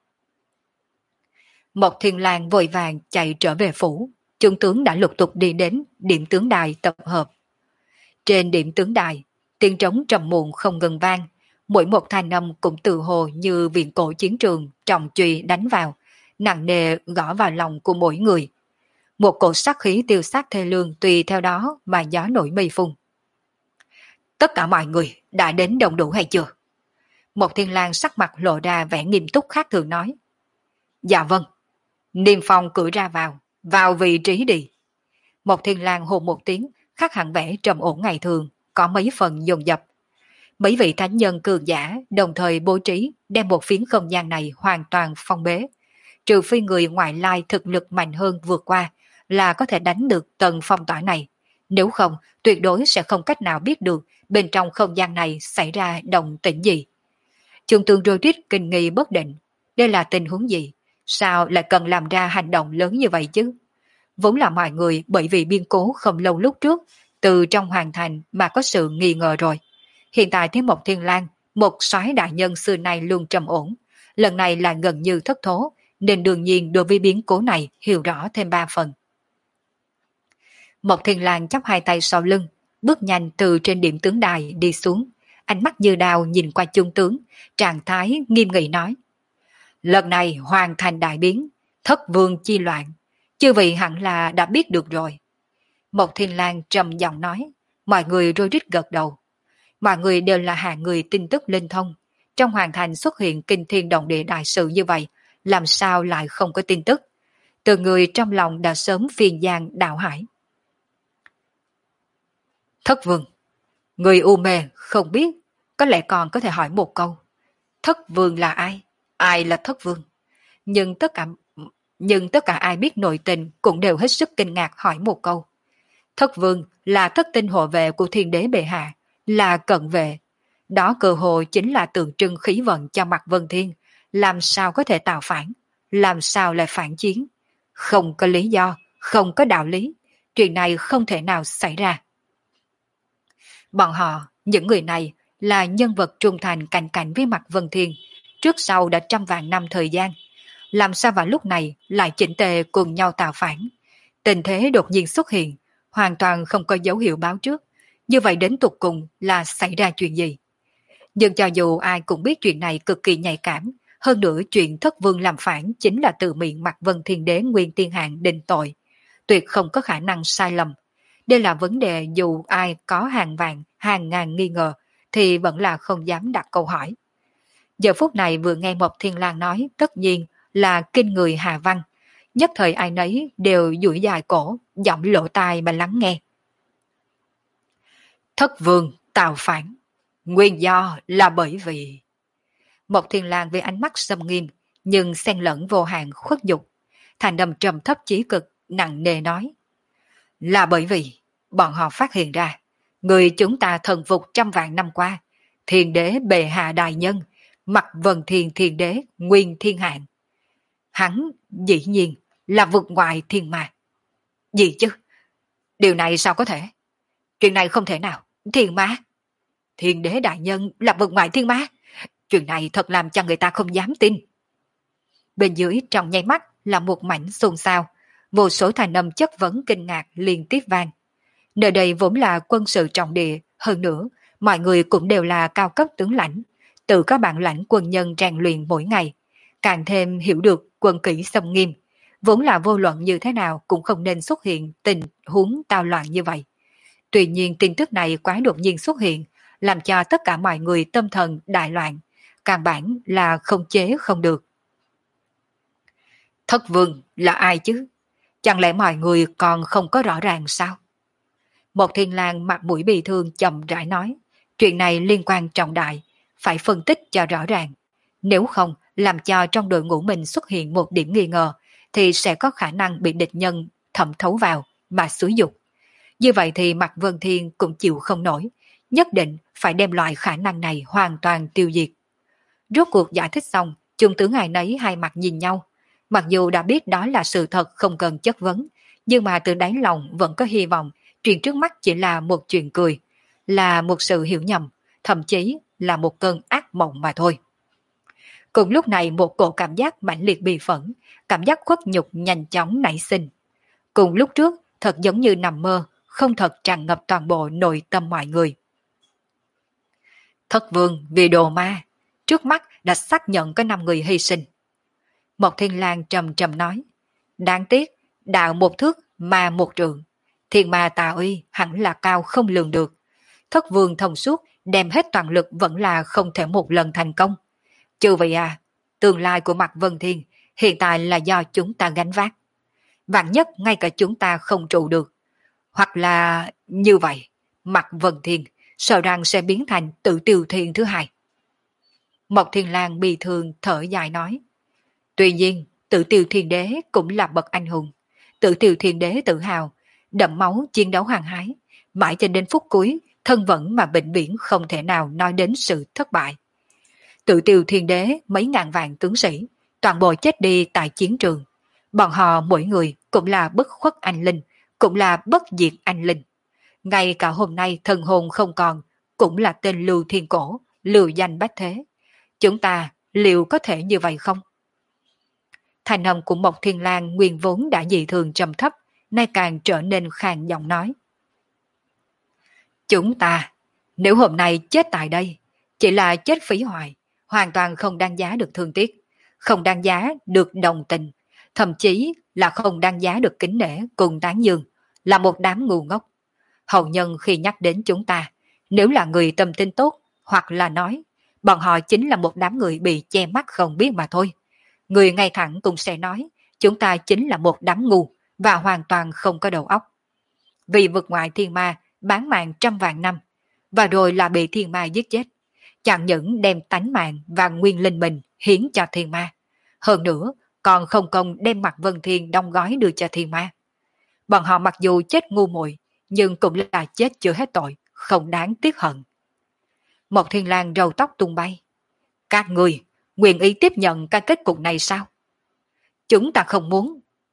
Mộc Thiên Lang vội vàng chạy trở về phủ, trung tướng đã lục tục đi đến điểm tướng đài tập hợp. Trên điểm tướng đài, tiếng trống trầm muộn không ngừng vang, mỗi một thanh âm cũng tự hồ như viện cổ chiến trường trọng chùy đánh vào, nặng nề gõ vào lòng của mỗi người. Một cổ sát khí tiêu sát thê lương tùy theo đó mà gió nổi mây phun. Tất cả mọi người đã đến đông đủ hay chưa? Mộc Thiên Lang sắc mặt lộ ra vẻ nghiêm túc khác thường nói. Dạ vâng. Niêm Phong cử ra vào, vào vị trí đi. Mộc Thiên Lang hô một tiếng, khác hẳn vẻ trầm ổn ngày thường, có mấy phần dồn dập. Mấy vị thánh nhân cường giả đồng thời bố trí đem một phiến không gian này hoàn toàn phong bế. Trừ phi người ngoại lai thực lực mạnh hơn vượt qua là có thể đánh được tầng phong tỏa này. Nếu không, tuyệt đối sẽ không cách nào biết được bên trong không gian này xảy ra động tĩnh gì. Trung tướng Rodriguez kinh nghi bất định. Đây là tình huống gì? Sao lại cần làm ra hành động lớn như vậy chứ? Vốn là mọi người bởi vì biên cố không lâu lúc trước, từ trong hoàn thành mà có sự nghi ngờ rồi. Hiện tại thấy Mộc Thiên Lang, một soái đại nhân xưa nay luôn trầm ổn, lần này là gần như thất thố, nên đương nhiên đối với biến cố này hiểu rõ thêm ba phần. Mộc Thiên Lang chắp hai tay sau lưng, bước nhanh từ trên điểm tướng đài đi xuống, ánh mắt như đao nhìn qua trung tướng, trạng thái nghiêm nghị nói. Lần này hoàn thành đại biến, thất vương chi loạn, chư vị hẳn là đã biết được rồi. Mộc Thiên Lang trầm giọng nói, mọi người rối rít gật đầu. Mọi người đều là hạng người tin tức linh thông, trong hoàn thành xuất hiện kinh thiên động địa đại sự như vậy, làm sao lại không có tin tức. Từ người trong lòng đã sớm phiền giang đạo hải. Thất vương, người u mê không biết, có lẽ còn có thể hỏi một câu. Thất vương là ai? Ai là thất vương? Nhưng tất cả nhưng tất cả ai biết nội tình cũng đều hết sức kinh ngạc hỏi một câu. Thất vương là thất tinh hộ vệ của thiên đế bệ hạ, là cận vệ. Đó cơ hội chính là tượng trưng khí vận cho mặt Vân Thiên, làm sao có thể tạo phản, làm sao lại phản chiến. Không có lý do, không có đạo lý, chuyện này không thể nào xảy ra. Bọn họ, những người này là nhân vật trung thành cạnh cạnh với Mạc Vân Thiên, trước sau đã trăm vạn năm thời gian. Làm sao vào lúc này lại chỉnh tề cùng nhau tạo phản? Tình thế đột nhiên xuất hiện, hoàn toàn không có dấu hiệu báo trước. Như vậy đến tục cùng là xảy ra chuyện gì? Nhưng cho dù ai cũng biết chuyện này cực kỳ nhạy cảm, hơn nữa chuyện thất vương làm phản chính là từ miệng Mạc Vân Thiên Đế Nguyên Tiên Hạng định tội. Tuyệt không có khả năng sai lầm. Đây là vấn đề dù ai có hàng vạn, hàng ngàn nghi ngờ, thì vẫn là không dám đặt câu hỏi. Giờ phút này vừa nghe Mộc Thiên Lang nói tất nhiên là kinh người Hà Văn. Nhất thời ai nấy đều duỗi dài cổ, giọng lỗ tai mà lắng nghe. Thất vương tạo phản. Nguyên do là bởi vì... Mộc Thiên Lang với ánh mắt xâm nghiêm, nhưng xen lẫn vô hạn khuất dục. Thành âm trầm thấp chí cực, nặng nề nói. Là bởi vì bọn họ phát hiện ra, người chúng ta thần phục trăm vạn năm qua, thiên đế bệ hạ đại nhân, Mạc Vân Thiên Thiên Đế Nguyên Thiên Hạng. Hắn dĩ nhiên là vượt ngoài thiên ma. Gì chứ? Điều này sao có thể? Chuyện này không thể nào. Thiên ma? Thiên Đế đại nhân là vượt ngoài thiên ma? Chuyện này thật làm cho người ta không dám tin. Bên dưới trong nháy mắt là một mảnh xôn xao, vô số thành âm chất vấn kinh ngạc liên tiếp vang. Nơi đây vốn là quân sự trọng địa, hơn nữa, mọi người cũng đều là cao cấp tướng lãnh, từ các bản lãnh quân nhân rèn luyện mỗi ngày, càng thêm hiểu được quân kỷ xâm nghiêm, vốn là vô luận như thế nào cũng không nên xuất hiện tình huống tao loạn như vậy. Tuy nhiên tin tức này quá đột nhiên xuất hiện, làm cho tất cả mọi người tâm thần đại loạn, căn bản là không chế không được. Thất vương là ai chứ? Chẳng lẽ mọi người còn không có rõ ràng sao? Một Thiên Lang mặt mũi bị thương chậm rãi nói, chuyện này liên quan trọng đại, phải phân tích cho rõ ràng. Nếu không, làm cho trong đội ngũ mình xuất hiện một điểm nghi ngờ, thì sẽ có khả năng bị địch nhân thẩm thấu vào mà xúi dục. Như vậy thì Mạc Vân Thiên cũng chịu không nổi, nhất định phải đem loại khả năng này hoàn toàn tiêu diệt. Rốt cuộc giải thích xong, trung tướng ai nấy hai mặt nhìn nhau. Mặc dù đã biết đó là sự thật không cần chất vấn, nhưng mà từ đáy lòng vẫn có hy vọng chuyện trước mắt chỉ là một chuyện cười, là một sự hiểu nhầm, thậm chí là một cơn ác mộng mà thôi. Cùng lúc này một cổ cảm giác mãnh liệt bi phẫn, cảm giác khuất nhục nhanh chóng nảy sinh. Cùng lúc trước, thật giống như nằm mơ, không thật tràn ngập toàn bộ nội tâm mọi người. Thất vương vì đồ ma, trước mắt đã xác nhận có năm người hy sinh. Mộc Thiên Lang trầm trầm nói, đáng tiếc, đạo một thước mà một trượng, thiên ma tà uy hẳn là cao không lường được. Thất vương thông suốt đem hết toàn lực vẫn là không thể một lần thành công. Chứ vậy à, tương lai của Mạc Vân Thiên hiện tại là do chúng ta gánh vác. Vạn nhất ngay cả chúng ta không trụ được. Hoặc là như vậy, Mạc Vân Thiên sợ rằng sẽ biến thành tự tiêu thiên thứ hai. Mộc Thiên Lang bi thương thở dài nói. Tuy nhiên, tự tiêu thiên đế cũng là bậc anh hùng. Tự tiêu thiên đế tự hào, đậm máu chiến đấu hăng hái, mãi cho đến phút cuối, thân vẫn mà bệnh biển không thể nào nói đến sự thất bại. Tự tiêu thiên đế mấy ngàn vạn tướng sĩ, toàn bộ chết đi tại chiến trường. Bọn họ mỗi người cũng là bất khuất anh linh, cũng là bất diệt anh linh. Ngay cả hôm nay thần hồn không còn, cũng là tên Lưu Thiên Cổ, lưu danh bách thế. Chúng ta liệu có thể như vậy không? Thành âm của Mộc Thiên Lang nguyên vốn đã dị thường trầm thấp, nay càng trở nên khàn giọng nói. Chúng ta, nếu hôm nay chết tại đây, chỉ là chết phí hoài, hoàn toàn không đáng giá được thương tiếc, không đáng giá được đồng tình, thậm chí là không đáng giá được kính nể cùng tán dương, là một đám ngu ngốc. Hậu nhân khi nhắc đến chúng ta, nếu là người tâm tin tốt, hoặc là nói, bọn họ chính là một đám người bị che mắt không biết mà thôi. Người ngay thẳng cũng sẽ nói, chúng ta chính là một đám ngu và hoàn toàn không có đầu óc. Vì vượt ngoài thiên ma, bán mạng trăm vạn năm, và rồi là bị thiên ma giết chết. Chẳng những đem tánh mạng và nguyên linh mình hiến cho thiên ma. Hơn nữa, còn không công đem Mạc Vân Thiên đóng gói đưa cho thiên ma. Bọn họ mặc dù chết ngu muội, nhưng cũng là chết chưa hết tội, không đáng tiếc hận. Một Thiên Lang râu tóc tung bay. Các người nguyện ý tiếp nhận cái kết cục này sao? Chúng ta không muốn.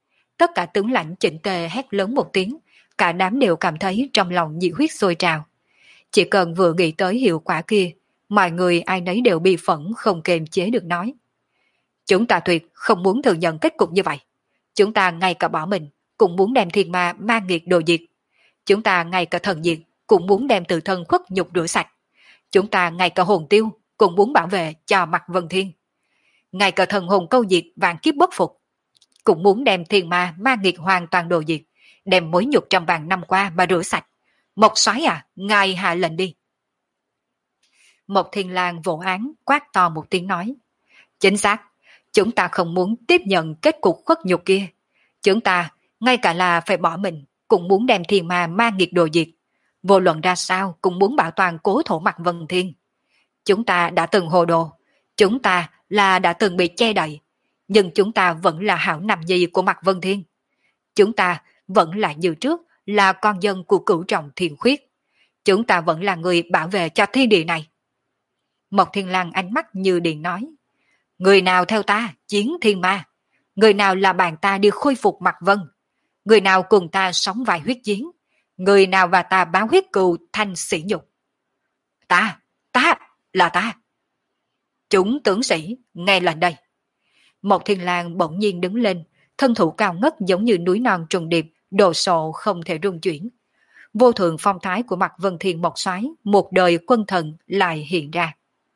tất cả tướng lãnh chỉnh tề hét lớn một tiếng, cả đám đều cảm thấy trong lòng nhiệt huyết sôi trào. Chỉ cần vừa nghĩ tới hiệu quả kia, mọi người ai nấy đều bị phẫn không kềm chế được nói. Chúng ta tuyệt không muốn thừa nhận kết cục như vậy. Chúng ta ngay cả bỏ mình cũng muốn đem thiên ma ma nghiệt đồ diệt. Chúng ta ngay cả thần diệt cũng muốn đem tự thân khuất nhục rửa sạch. Chúng ta ngay cả hồn tiêu cũng muốn bảo vệ cho mặt Vân Thiên. Ngay cả thần hồn câu diệt vạn kiếp bất phục cũng muốn đem thiên ma ma nghiệt hoàn toàn đồ diệt, đem mối nhục trong vàng năm qua mà rửa sạch. Mộc Soái à, ngài hạ lệnh đi. Mộc Thiên Lang vỗ án quát to một tiếng nói. Chính xác, chúng ta không muốn tiếp nhận kết cục khuất nhục kia. Chúng ta, ngay cả là phải bỏ mình, cũng muốn đem thiên ma ma nghiệt đồ diệt. Vô luận ra sao cũng muốn bảo toàn cố thổ mặt Vân Thiên. Chúng ta đã từng hồ đồ, chúng ta là đã từng bị che đậy, nhưng chúng ta vẫn là hảo nằm nhi của mặt Vân Thiên. Chúng ta vẫn là như trước, là con dân của cửu trọng thiên khuyết. Chúng ta vẫn là người bảo vệ cho thiên địa này. Mộc Thiên Lang ánh mắt như điện nói. Người nào theo ta chiến thiên ma, người nào là bạn ta đi khôi phục mặt Vân, người nào cùng ta sống vài huyết chiến, người nào và ta báo huyết cừu thanh sỉ nhục. Ta, ta, là ta. Chúng tướng sĩ, nghe lệnh đây. Mộc Thiên Lang bỗng nhiên đứng lên, thân thủ cao ngất giống như núi non trùng điệp, đồ sộ không thể rung chuyển. Vô thượng phong thái của mặt Vân Thiên Mộc Soái, một đời quân thần lại hiện ra.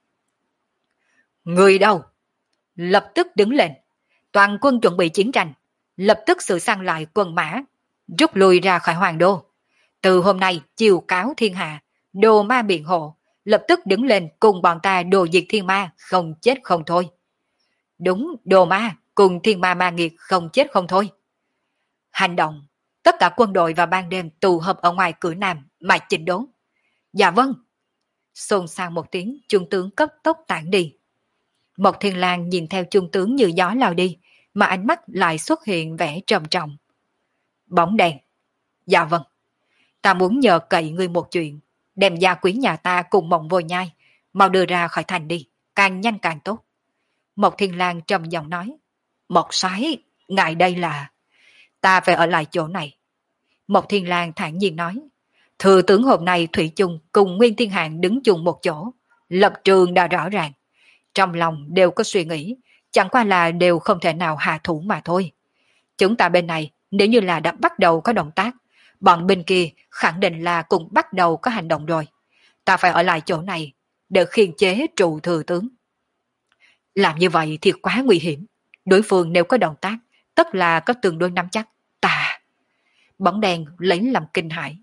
Người đâu? Lập tức đứng lên. Toàn quân chuẩn bị chiến tranh. Lập tức sửa sang lại quân mã. Rút lui ra khỏi hoàng đô. Từ hôm nay chiều cáo thiên hạ. Đồ ma biện hộ. Lập tức đứng lên cùng bọn ta đồ diệt thiên ma. Không chết không thôi. Đúng, đồ ma cùng thiên ma ma nghiệt không chết không thôi. Hành động. Tất cả quân đội và ban đêm tụ hợp ở ngoài cửa Nam mà chỉnh đốn. Dạ vâng. Xôn xao một tiếng, trung tướng cấp tốc tản đi. Mộc Thiên Lang nhìn theo trung tướng như gió lao đi, mà ánh mắt lại xuất hiện vẻ trầm trọng. Bóng đèn. Dạ vâng. Ta muốn nhờ cậy ngươi một chuyện, đem gia quyến nhà ta cùng Mộng Vô Nhai, mau đưa ra khỏi thành đi, càng nhanh càng tốt. Mộc Thiên Lang trầm giọng nói. Mộc Soái, ngài đây là... Ta phải ở lại chỗ này. Mộc Thiên Lang thản nhiên nói. Thừa tướng hôm nay Thủy chung cùng Nguyên Thiên Hạng đứng chung một chỗ, lập trường đã rõ ràng. Trong lòng đều có suy nghĩ, chẳng qua là đều không thể nào hạ thủ mà thôi. Chúng ta bên này nếu như là đã bắt đầu có động tác, bọn bên kia khẳng định là cũng bắt đầu có hành động rồi. Ta phải ở lại chỗ này để khiên chế trụ thừa tướng. Làm như vậy thì quá nguy hiểm. Đối phương nếu có động tác, tất là có tương đối nắm chắc. Ta... Bóng đèn lấy làm kinh hãi.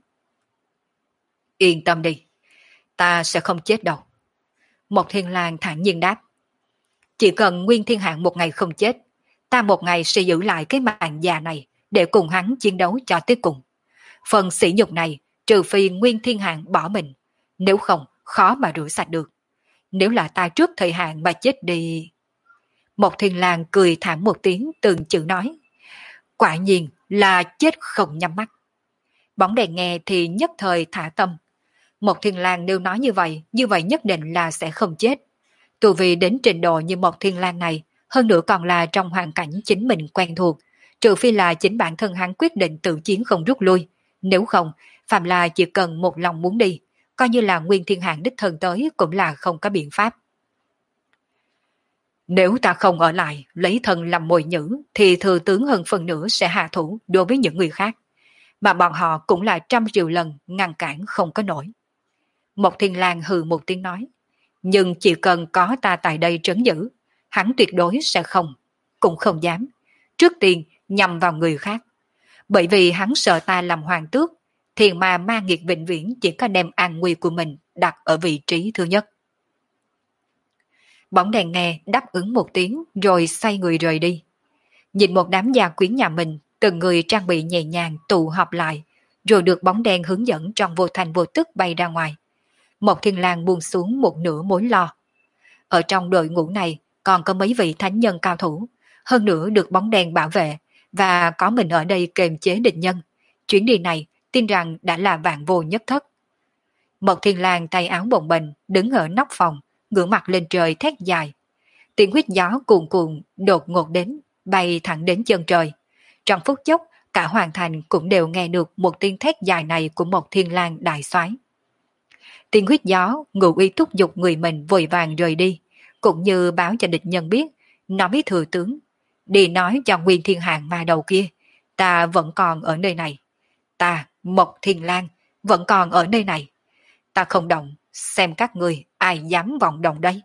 Yên tâm đi, ta sẽ không chết đâu. Mộc Thiên Lang thản nhiên đáp. Chỉ cần Nguyên Thiên Hạng một ngày không chết, ta một ngày sẽ giữ lại cái mạng già này để cùng hắn chiến đấu cho tới cùng. Phần sỉ nhục này, trừ phi Nguyên Thiên Hạng bỏ mình, nếu không khó mà rửa sạch được. Nếu là ta trước thời hạn mà chết đi... Mộc Thiên Lang cười thảm một tiếng từng chữ nói. Quả nhiên là chết không nhắm mắt. Bóng đèn nghe thì nhất thời thả tâm. Mộc Thiên Lang nếu nói như vậy, như vậy nhất định là sẽ không chết. Tu vì đến trình độ như Mộc Thiên Lang này, hơn nữa còn là trong hoàn cảnh chính mình quen thuộc, trừ phi là chính bản thân hắn quyết định tự chiến không rút lui. Nếu không, phạm là chỉ cần một lòng muốn đi, coi như là Nguyên Thiên Hạng đích thân tới cũng là không có biện pháp. Nếu ta không ở lại, lấy thân làm mồi nhữ, thì thừa tướng hơn phần nữa sẽ hạ thủ đối với những người khác. Mà bọn họ cũng là trăm triệu lần ngăn cản không có nổi. Mộc Thiên Lang hừ một tiếng nói. Nhưng chỉ cần có ta tại đây trấn giữ, hắn tuyệt đối sẽ không, cũng không dám, trước tiên nhằm vào người khác. Bởi vì hắn sợ ta làm hoàng tước, thiền ma ma nghiệt vĩnh viễn chỉ có đem an nguy của mình đặt ở vị trí thứ nhất. Bóng đèn nghe đáp ứng một tiếng rồi xoay người rời đi. Nhìn một đám gia quyến nhà mình, từng người trang bị nhẹ nhàng tụ họp lại, rồi được bóng đèn hướng dẫn trong vô thành vô tức bay ra ngoài. Mộc Thiên Lang buông xuống một nửa mối lo. Ở trong đội ngũ này còn có mấy vị thánh nhân cao thủ, hơn nữa được bóng đèn bảo vệ, và có mình ở đây kềm chế địch nhân. Chuyến đi này tin rằng đã là vạn vô nhất thất. Mộc Thiên Lang tay áo bồng bềnh đứng ở nóc phòng, ngửa mặt lên trời thét dài. Tiếng huyết gió cuồn cuộn đột ngột đến, bay thẳng đến chân trời. Trong phút chốc, cả hoàng thành cũng đều nghe được một tiếng thét dài này của một thiên lang đại soái. Tiếng huyết gió, ngụ ý thúc giục người mình vội vàng rời đi, cũng như báo cho địch nhân biết, nói với thừa tướng, đi nói cho Nguyên Thiên Hạng ma đầu kia, ta vẫn còn ở nơi này. Ta, Mộc Thiên Lang, vẫn còn ở nơi này. Ta không động, xem các ngươi ai dám vọng động đây.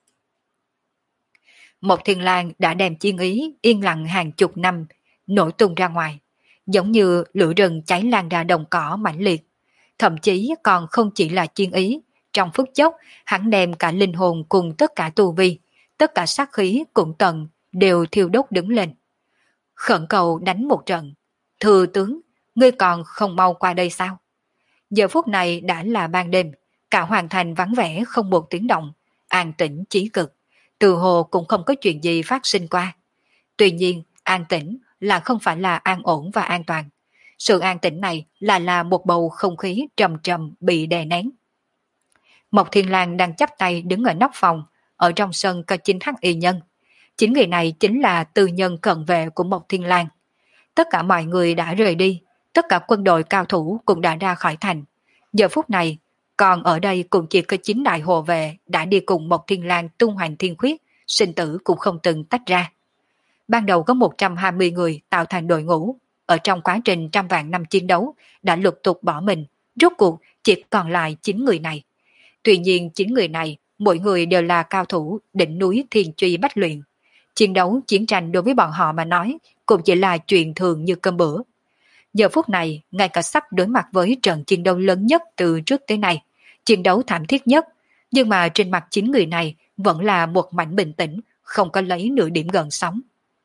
Mộc Thiên Lang đã đem chiến ý yên lặng hàng chục năm nổi tung ra ngoài, giống như lửa rừng cháy lan ra đồng cỏ mãnh liệt. Thậm chí còn không chỉ là chiến ý, trong phút chốc hắn đem cả linh hồn cùng tất cả tu vi, tất cả sát khí cũng tận đều thiêu đốt đứng lên. Khẩn cầu đánh một trận. Thừa tướng, ngươi còn không mau qua đây sao? Giờ phút này đã là ban đêm, cả hoàng thành vắng vẻ không một tiếng động, an tĩnh chí cực, từ hồ cũng không có chuyện gì phát sinh qua. Tuy nhiên, an tĩnh là không phải là an ổn và an toàn. Sự an tĩnh này là là một bầu không khí trầm trầm bị đè nén. Mộc Thiên Lang đang chắp tay đứng ở nóc phòng, ở trong sân có chín hắc y nhân. Chính người này chính là tư nhân cận vệ của Mộc Thiên Lang. Tất cả mọi người đã rời đi, tất cả quân đội cao thủ cũng đã ra khỏi thành. Giờ phút này, còn ở đây cũng chỉ có chín đại hộ vệ đã đi cùng Mộc Thiên Lang tung hoành thiên khuyết, sinh tử cũng không từng tách ra. Ban đầu có một trăm hai mươi người tạo thành đội ngũ, ở trong quá trình trăm vạn năm chiến đấu đã lục tục bỏ mình, rốt cuộc chỉ còn lại chín người này. Tuy nhiên chín người này, mỗi người đều là cao thủ đỉnh núi thiên truy bách luyện. Chiến đấu, chiến tranh đối với bọn họ mà nói cũng chỉ là chuyện thường như cơm bữa. Giờ phút này, ngay cả sắp đối mặt với trận chiến đấu lớn nhất từ trước tới nay, chiến đấu thảm thiết nhất, nhưng mà trên mặt chín người này vẫn là một mảnh bình tĩnh, không có lấy nửa điểm gợn sóng.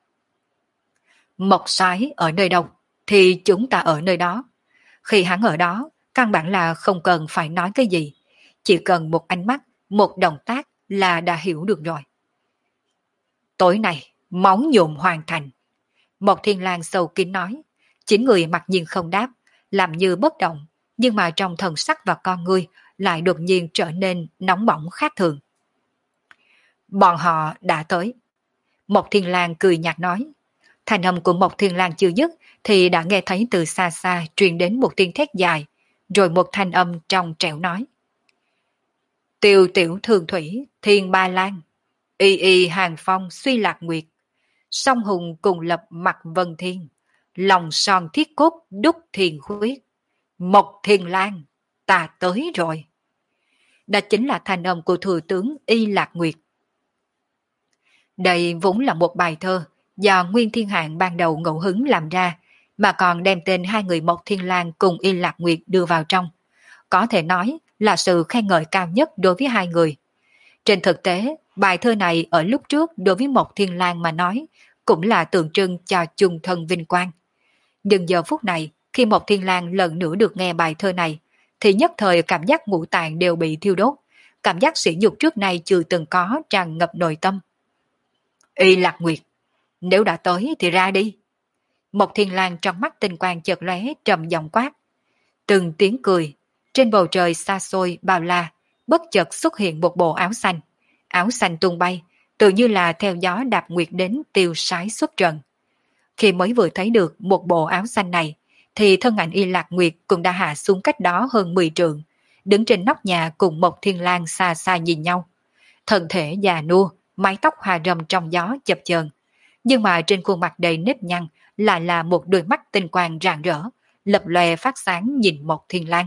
Mộc soái ở nơi đâu, thì chúng ta ở nơi đó. Khi hắn ở đó, căn bản là không cần phải nói cái gì, chỉ cần một ánh mắt, một động tác là đã hiểu được rồi. Tối nay, máu nhuộm hoàn thành. Mộc Thiên Lang sâu kín nói, chín người mặc nhiên không đáp, làm như bất động, nhưng mà trong thần sắc và con ngươi lại đột nhiên trở nên nóng bỏng khác thường. Bọn họ đã tới. Mộc Thiên Lang cười nhạt nói. Thanh âm của Mộc Thiên Lang chưa dứt thì đã nghe thấy từ xa xa truyền đến một tiếng thét dài, rồi một thanh âm trong trẻo nói. Tiêu tiểu thường thủy, thiên ba lan, y y hàng phong suy lạc nguyệt, song hùng cùng lập mặt vân thiên, lòng son thiết cốt đúc thiền khuyết. Mộc Thiên Lang, ta tới rồi. Đó chính là thanh âm của thừa tướng Y Lạc Nguyệt. Đây vốn là một bài thơ do Nguyên Thiên Hạng ban đầu ngẫu hứng làm ra, mà còn đem tên hai người Mộc Thiên Lang cùng Y Lạc Nguyệt đưa vào trong. Có thể nói là sự khen ngợi cao nhất đối với hai người. Trên thực tế, bài thơ này ở lúc trước đối với Mộc Thiên Lang mà nói, cũng là tượng trưng cho chung thân vinh quang. Nhưng giờ phút này, khi Mộc Thiên Lang lần nữa được nghe bài thơ này, thì nhất thời cảm giác ngũ tạng đều bị thiêu đốt, cảm giác sỉ nhục trước nay chưa từng có tràn ngập nội tâm. Y Lạc Nguyệt, nếu đã tới thì ra đi. Mộc Thiên Lang trong mắt tinh quang chợt lóe trầm giọng quát. Từng tiếng cười, trên bầu trời xa xôi bao la, bất chợt xuất hiện một bộ áo xanh. Áo xanh tung bay, tự như là theo gió đạp nguyệt đến tiêu sái xuất trần. Khi mới vừa thấy được một bộ áo xanh này, thì thân ảnh Y Lạc Nguyệt cũng đã hạ xuống cách đó hơn mười trượng, đứng trên nóc nhà cùng Mộc Thiên Lang xa xa nhìn nhau. Thân thể già nua, mái tóc hòa râm trong gió chập chờn, nhưng mà trên khuôn mặt đầy nếp nhăn lại là một đôi mắt tinh quang rạng rỡ, lập lòe phát sáng nhìn Mộc Thiên Lang.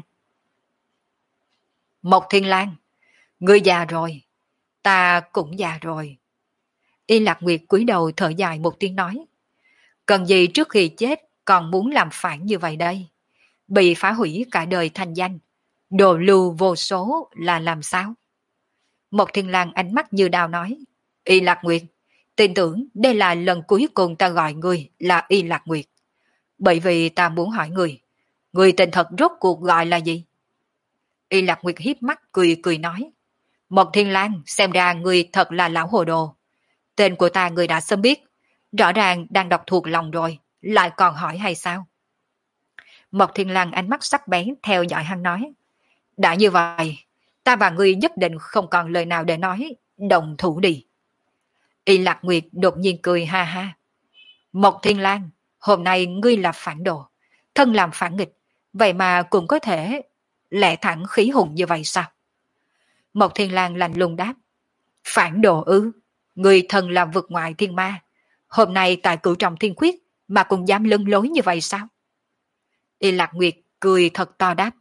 Mộc Thiên Lang, ngươi già rồi, ta cũng già rồi. Y Lạc Nguyệt cúi đầu thở dài một tiếng nói. Cần gì trước khi chết còn muốn làm phản như vậy đây? Bị phá hủy cả đời thành danh, đồ lưu vô số là làm sao? Mộc Thiên Lang ánh mắt như đao nói. Y Lạc Nguyệt, tin tưởng đây là lần cuối cùng ta gọi ngươi là Y Lạc Nguyệt. Bởi vì ta muốn hỏi ngươi, ngươi tên thật rốt cuộc gọi là gì? Y Lạc Nguyệt hiếp mắt cười cười nói. Mộc Thiên Lang, xem ra ngươi thật là lão hồ đồ. Tên của ta ngươi đã sớm biết, rõ ràng đang đọc thuộc lòng rồi, lại còn hỏi hay sao? Mộc Thiên Lang ánh mắt sắc bén theo dõi hắn nói. Đã như vậy, ta và ngươi nhất định không còn lời nào để nói, đồng thủ đi. Y Lạc Nguyệt đột nhiên cười ha ha. Mộc Thiên Lang, Hôm nay ngươi là phản đồ, thân làm phản nghịch, vậy mà cũng có thể lẽ thẳng khí hùng như vậy sao? Mộc Thiên Lang lạnh lùng đáp, phản đồ ư, ngươi thân làm vực ngoại thiên ma, hôm nay tại cửu trọng thiên khuyết mà cũng dám lưng lối như vậy sao? Y Lạc Nguyệt cười thật to đáp,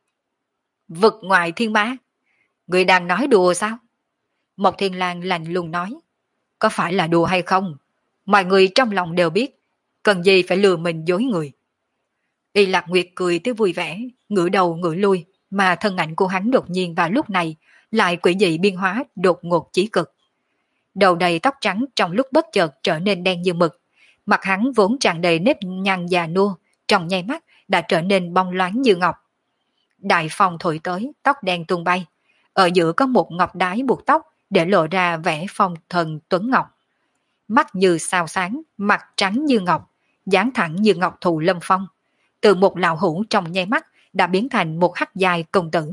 vực ngoại thiên ma, ngươi đang nói đùa sao? Mộc Thiên Lang lạnh lùng nói, có phải là đùa hay không? Mọi người trong lòng đều biết, cần gì phải lừa mình dối người. Y Lạc Nguyệt cười tới vui vẻ, ngửa đầu ngửa lui, mà thân ảnh của hắn đột nhiên vào lúc này lại quỷ dị biên hóa đột ngột chí cực. Đầu đầy tóc trắng trong lúc bất chợt trở nên đen như mực, mặt hắn vốn tràn đầy nếp nhăn già nua, trong nháy mắt đã trở nên bóng loáng như ngọc. Đại phong thổi tới, tóc đen tung bay, ở giữa có một ngọc đái buộc tóc để lộ ra vẻ phong thần tuấn ngọc. Mắt như sao sáng, mặt trắng như ngọc, dáng thẳng như ngọc thụ lâm phong. Từ một lão hữu trong nháy mắt đã biến thành một hắc dài công tử.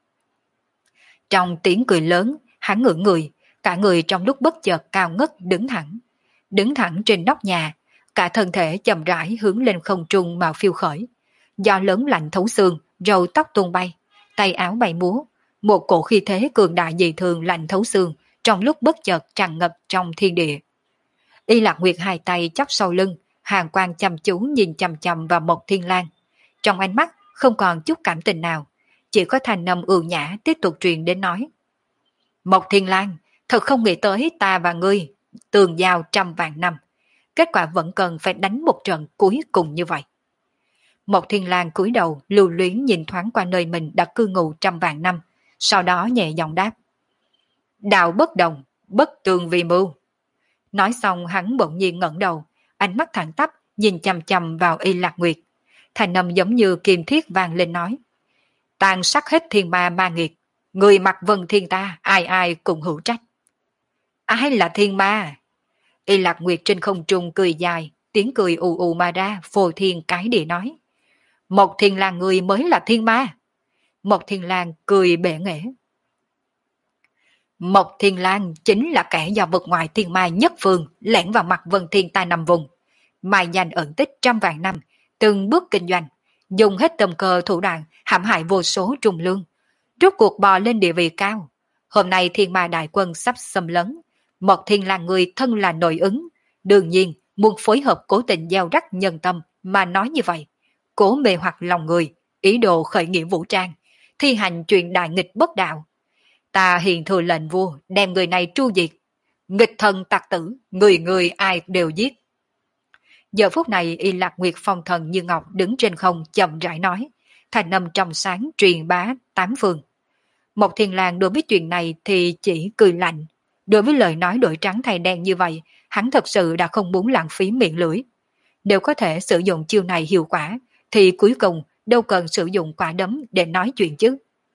Trong tiếng cười lớn, hắn ngửa người, cả người trong lúc bất chợt cao ngất đứng thẳng. Đứng thẳng trên nóc nhà, cả thân thể chậm rãi hướng lên không trung mà phiêu khởi. Do lớn lạnh thấu xương, râu tóc tung bay, tay áo bay múa, một cổ khí thế cường đại dị thường lạnh thấu xương, trong lúc bất chợt tràn ngập trong thiên địa. Y Lạc Nguyệt hai tay chắp sau lưng, hàn quang chăm chú nhìn chằm chằm vào Mộc Thiên Lang. Trong ánh mắt không còn chút cảm tình nào, chỉ có thanh âm ưu nhã tiếp tục truyền đến nói. Mộc Thiên Lang, thật không nghĩ tới ta và ngươi tường giao trăm vạn năm, kết quả vẫn cần phải đánh một trận cuối cùng như vậy. Mộc Thiên Lang cúi đầu lưu luyến nhìn thoáng qua nơi mình đã cư ngụ trăm vạn năm, sau đó nhẹ giọng đáp. Đạo bất đồng, bất tường vì mưu. Nói xong hắn bỗng nhiên ngẩng đầu, ánh mắt thẳng tắp nhìn chằm chằm vào Y Lạc Nguyệt. Thành âm giống như kim thiết vang lên nói. Tàn sát hết thiên ma ma nghiệt, người mặc vân thiên ta, ai ai cũng hữu trách. Ai là thiên ma? Y Lạc Nguyệt trên không trung cười dài, tiếng cười ù ù mà ra, phô thiên cái địa nói. Mộc Thiên Lang người mới là thiên ma. Mộc Thiên Lang cười bể nghệ. Mộc Thiên Lang chính là kẻ do vực ngoại thiên ma nhất phương lẻn vào mặt vân thiên ta nằm vùng, mai danh ẩn tích trăm vạn năm, từng bước kinh doanh, dùng hết tầm cơ thủ đoạn hãm hại vô số trung lương, rốt cuộc bò lên địa vị cao. Hôm nay thiên ma đại quân sắp xâm lấn, Mộc Thiên Lang người thân là nội ứng, đương nhiên muốn phối hợp cố tình gieo rắc nhân tâm mà nói như vậy, cố mê hoặc lòng người, ý đồ khởi nghĩa vũ trang, thi hành chuyện đại nghịch bất đạo. Ta hiện thừa lệnh vua đem người này tru diệt, nghịch thần tặc tử, người người ai đều giết. Giờ phút này Y Lạc Nguyệt phong thần như ngọc đứng trên không chậm rãi nói, thành âm trong sáng truyền bá tám phương. Mộc Thiên Lang đối với chuyện này thì chỉ cười lạnh, đối với lời nói đổi trắng thay đen như vậy, hắn thật sự đã không muốn lãng phí miệng lưỡi. Nếu có thể sử dụng chiêu này hiệu quả, thì cuối cùng đâu cần sử dụng quả đấm để nói chuyện chứ.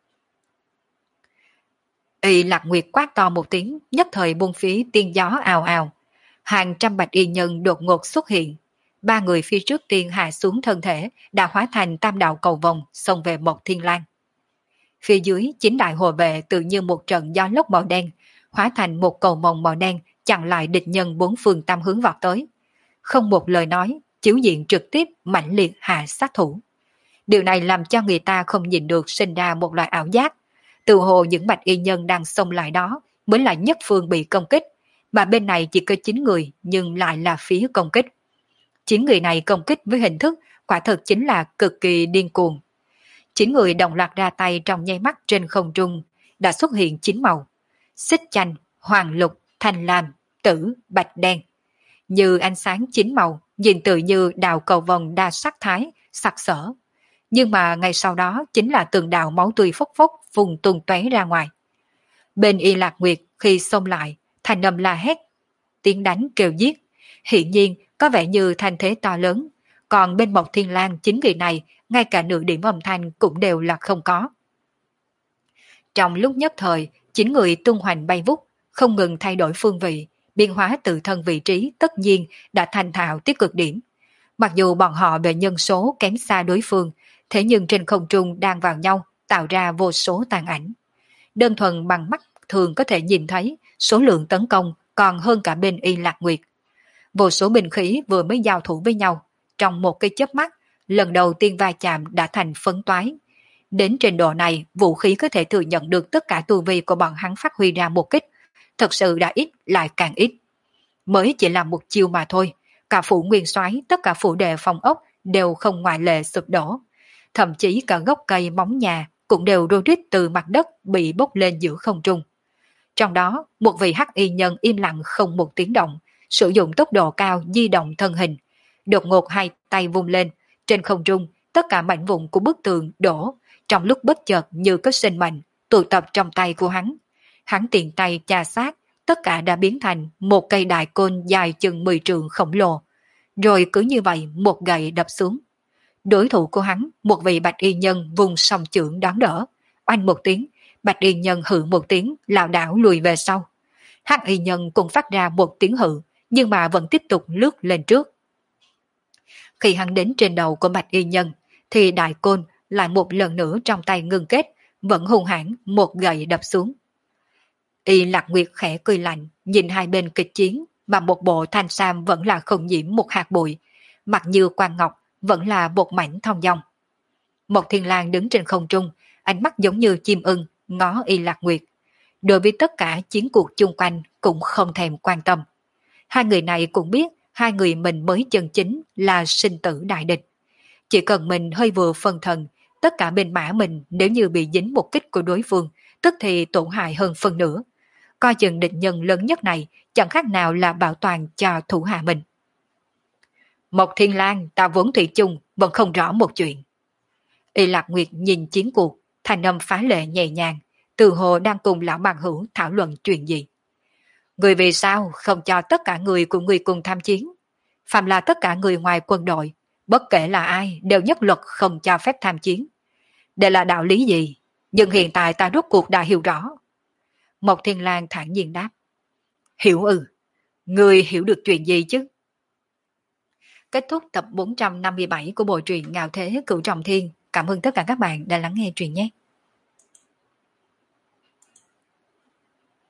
Y Lạc Nguyệt quát to một tiếng, nhất thời buông phí tiên gió ào ào. Hàng trăm bạch y nhân đột ngột xuất hiện. Ba người phía trước tiên hạ xuống thân thể đã hóa thành tam đạo cầu vồng xông về Mộc Thiên Lang. Phía dưới chín đại hộ vệ tự như một trận gió lốc màu đen, hóa thành một cầu vồng màu đen chặn lại địch nhân bốn phương tam hướng vọt tới. Không một lời nói, chiếu diện trực tiếp mãnh liệt hạ sát thủ. Điều này làm cho người ta không nhìn được sinh ra một loại ảo giác. Từ hồ những bạch y nhân đang xông lại đó mới là nhất phương bị công kích, mà bên này chỉ có chín người nhưng lại là phía công kích. Chín người này công kích với hình thức quả thực chính là cực kỳ điên cuồng. Chín người đồng loạt ra tay trong nháy mắt trên không trung đã xuất hiện chín màu: xích chanh, hoàng lục, thanh lam, tử, bạch đen. Như ánh sáng chín màu, nhìn tự như đào cầu vồng đa sắc thái, sặc sỡ. Nhưng mà ngay sau đó chính là từng đạo máu tươi phốc phốc vùng tung tóe ra ngoài. Bên Y Lạc Nguyệt khi xông lại, thành âm la hét, tiếng đánh kêu giết, hiển nhiên có vẻ như thanh thế to lớn, còn bên Mộc Thiên Lang chính người này, ngay cả nửa điểm âm thanh cũng đều là không có. Trong lúc nhất thời, chín người tung hoành bay vút, không ngừng thay đổi phương vị, biến hóa tự thân vị trí tất nhiên đã thành thạo tới cực điểm. Mặc dù bọn họ về nhân số kém xa đối phương, thế nhưng trên không trung đang vào nhau, tạo ra vô số tàn ảnh. Đơn thuần bằng mắt thường có thể nhìn thấy số lượng tấn công còn hơn cả bên Y Lạc Nguyệt. Vô số binh khí vừa mới giao thủ với nhau, trong một cái chớp mắt, lần đầu tiên va chạm đã thành phấn toái. Đến trình độ này, vũ khí có thể thừa nhận được tất cả tu vi của bọn hắn phát huy ra một kích, thật sự đã ít lại càng ít. Mới chỉ là một chiêu mà thôi, cả phủ nguyên soái, tất cả phủ đề phòng ốc đều không ngoại lệ sụp đổ. Thậm chí cả gốc cây móng nhà cũng đều rô rít từ mặt đất bị bốc lên giữa không trung. Trong đó, một vị hắc y nhân im lặng không một tiếng động, sử dụng tốc độ cao di động thân hình. Đột ngột hai tay vung lên, trên không trung, tất cả mảnh vụn của bức tường đổ, trong lúc bất chợt như có sinh mệnh, tụ tập trong tay của hắn. Hắn tiện tay chà sát, tất cả đã biến thành một cây đại côn dài chừng mười trượng khổng lồ. Rồi cứ như vậy một gậy đập xuống. Đối thủ của hắn, một vị bạch y nhân vùng song chưởng đón đỡ. Oanh một tiếng, bạch y nhân hự một tiếng, lảo đảo lùi về sau. Hắc y nhân cũng phát ra một tiếng hự, nhưng mà vẫn tiếp tục lướt lên trước. Khi hắn đến trên đầu của bạch y nhân, thì đại côn lại một lần nữa trong tay ngưng kết, vẫn hung hãn một gậy đập xuống. Y Lạc Nguyệt khẽ cười lạnh, nhìn hai bên kịch chiến, mà một bộ thanh sam vẫn là không nhiễm một hạt bụi, mặt như quan ngọc vẫn là một mảnh thong dong. Một Thiên Lang đứng trên không trung, ánh mắt giống như chim ưng ngó Y Lạc Nguyệt. Đối với tất cả chiến cuộc chung quanh cũng không thèm quan tâm. Hai người này cũng biết hai người mình mới chân chính là sinh tử đại địch. Chỉ cần mình hơi vừa phân thần, tất cả bên mã mình nếu như bị dính một kích của đối phương, tức thì tổn hại hơn phần nữa. Coi chừng địch nhân lớn nhất này chẳng khác nào là bảo toàn cho thủ hạ mình. Một Thiên Lang, ta vốn thủy chung, vẫn không rõ một chuyện. Y Lạc Nguyệt nhìn chiến cuộc, thanh âm phá lệ nhẹ nhàng, từ hồ đang cùng lão bằng hữu thảo luận chuyện gì. Người vì sao không cho tất cả người của người cùng tham chiến? Phạm là tất cả người ngoài quân đội, bất kể là ai đều nhất luật không cho phép tham chiến. Đây là đạo lý gì? Nhưng hiện tại ta rốt cuộc đã hiểu rõ. Một Thiên Lang thản nhiên đáp. Hiểu ư? Người hiểu được chuyện gì chứ? Kết thúc tập bốn trăm năm mươi bảy của bộ truyện Ngạo Thế Cửu Trọng Thiên. Cảm ơn tất cả các bạn đã lắng nghe truyện nhé.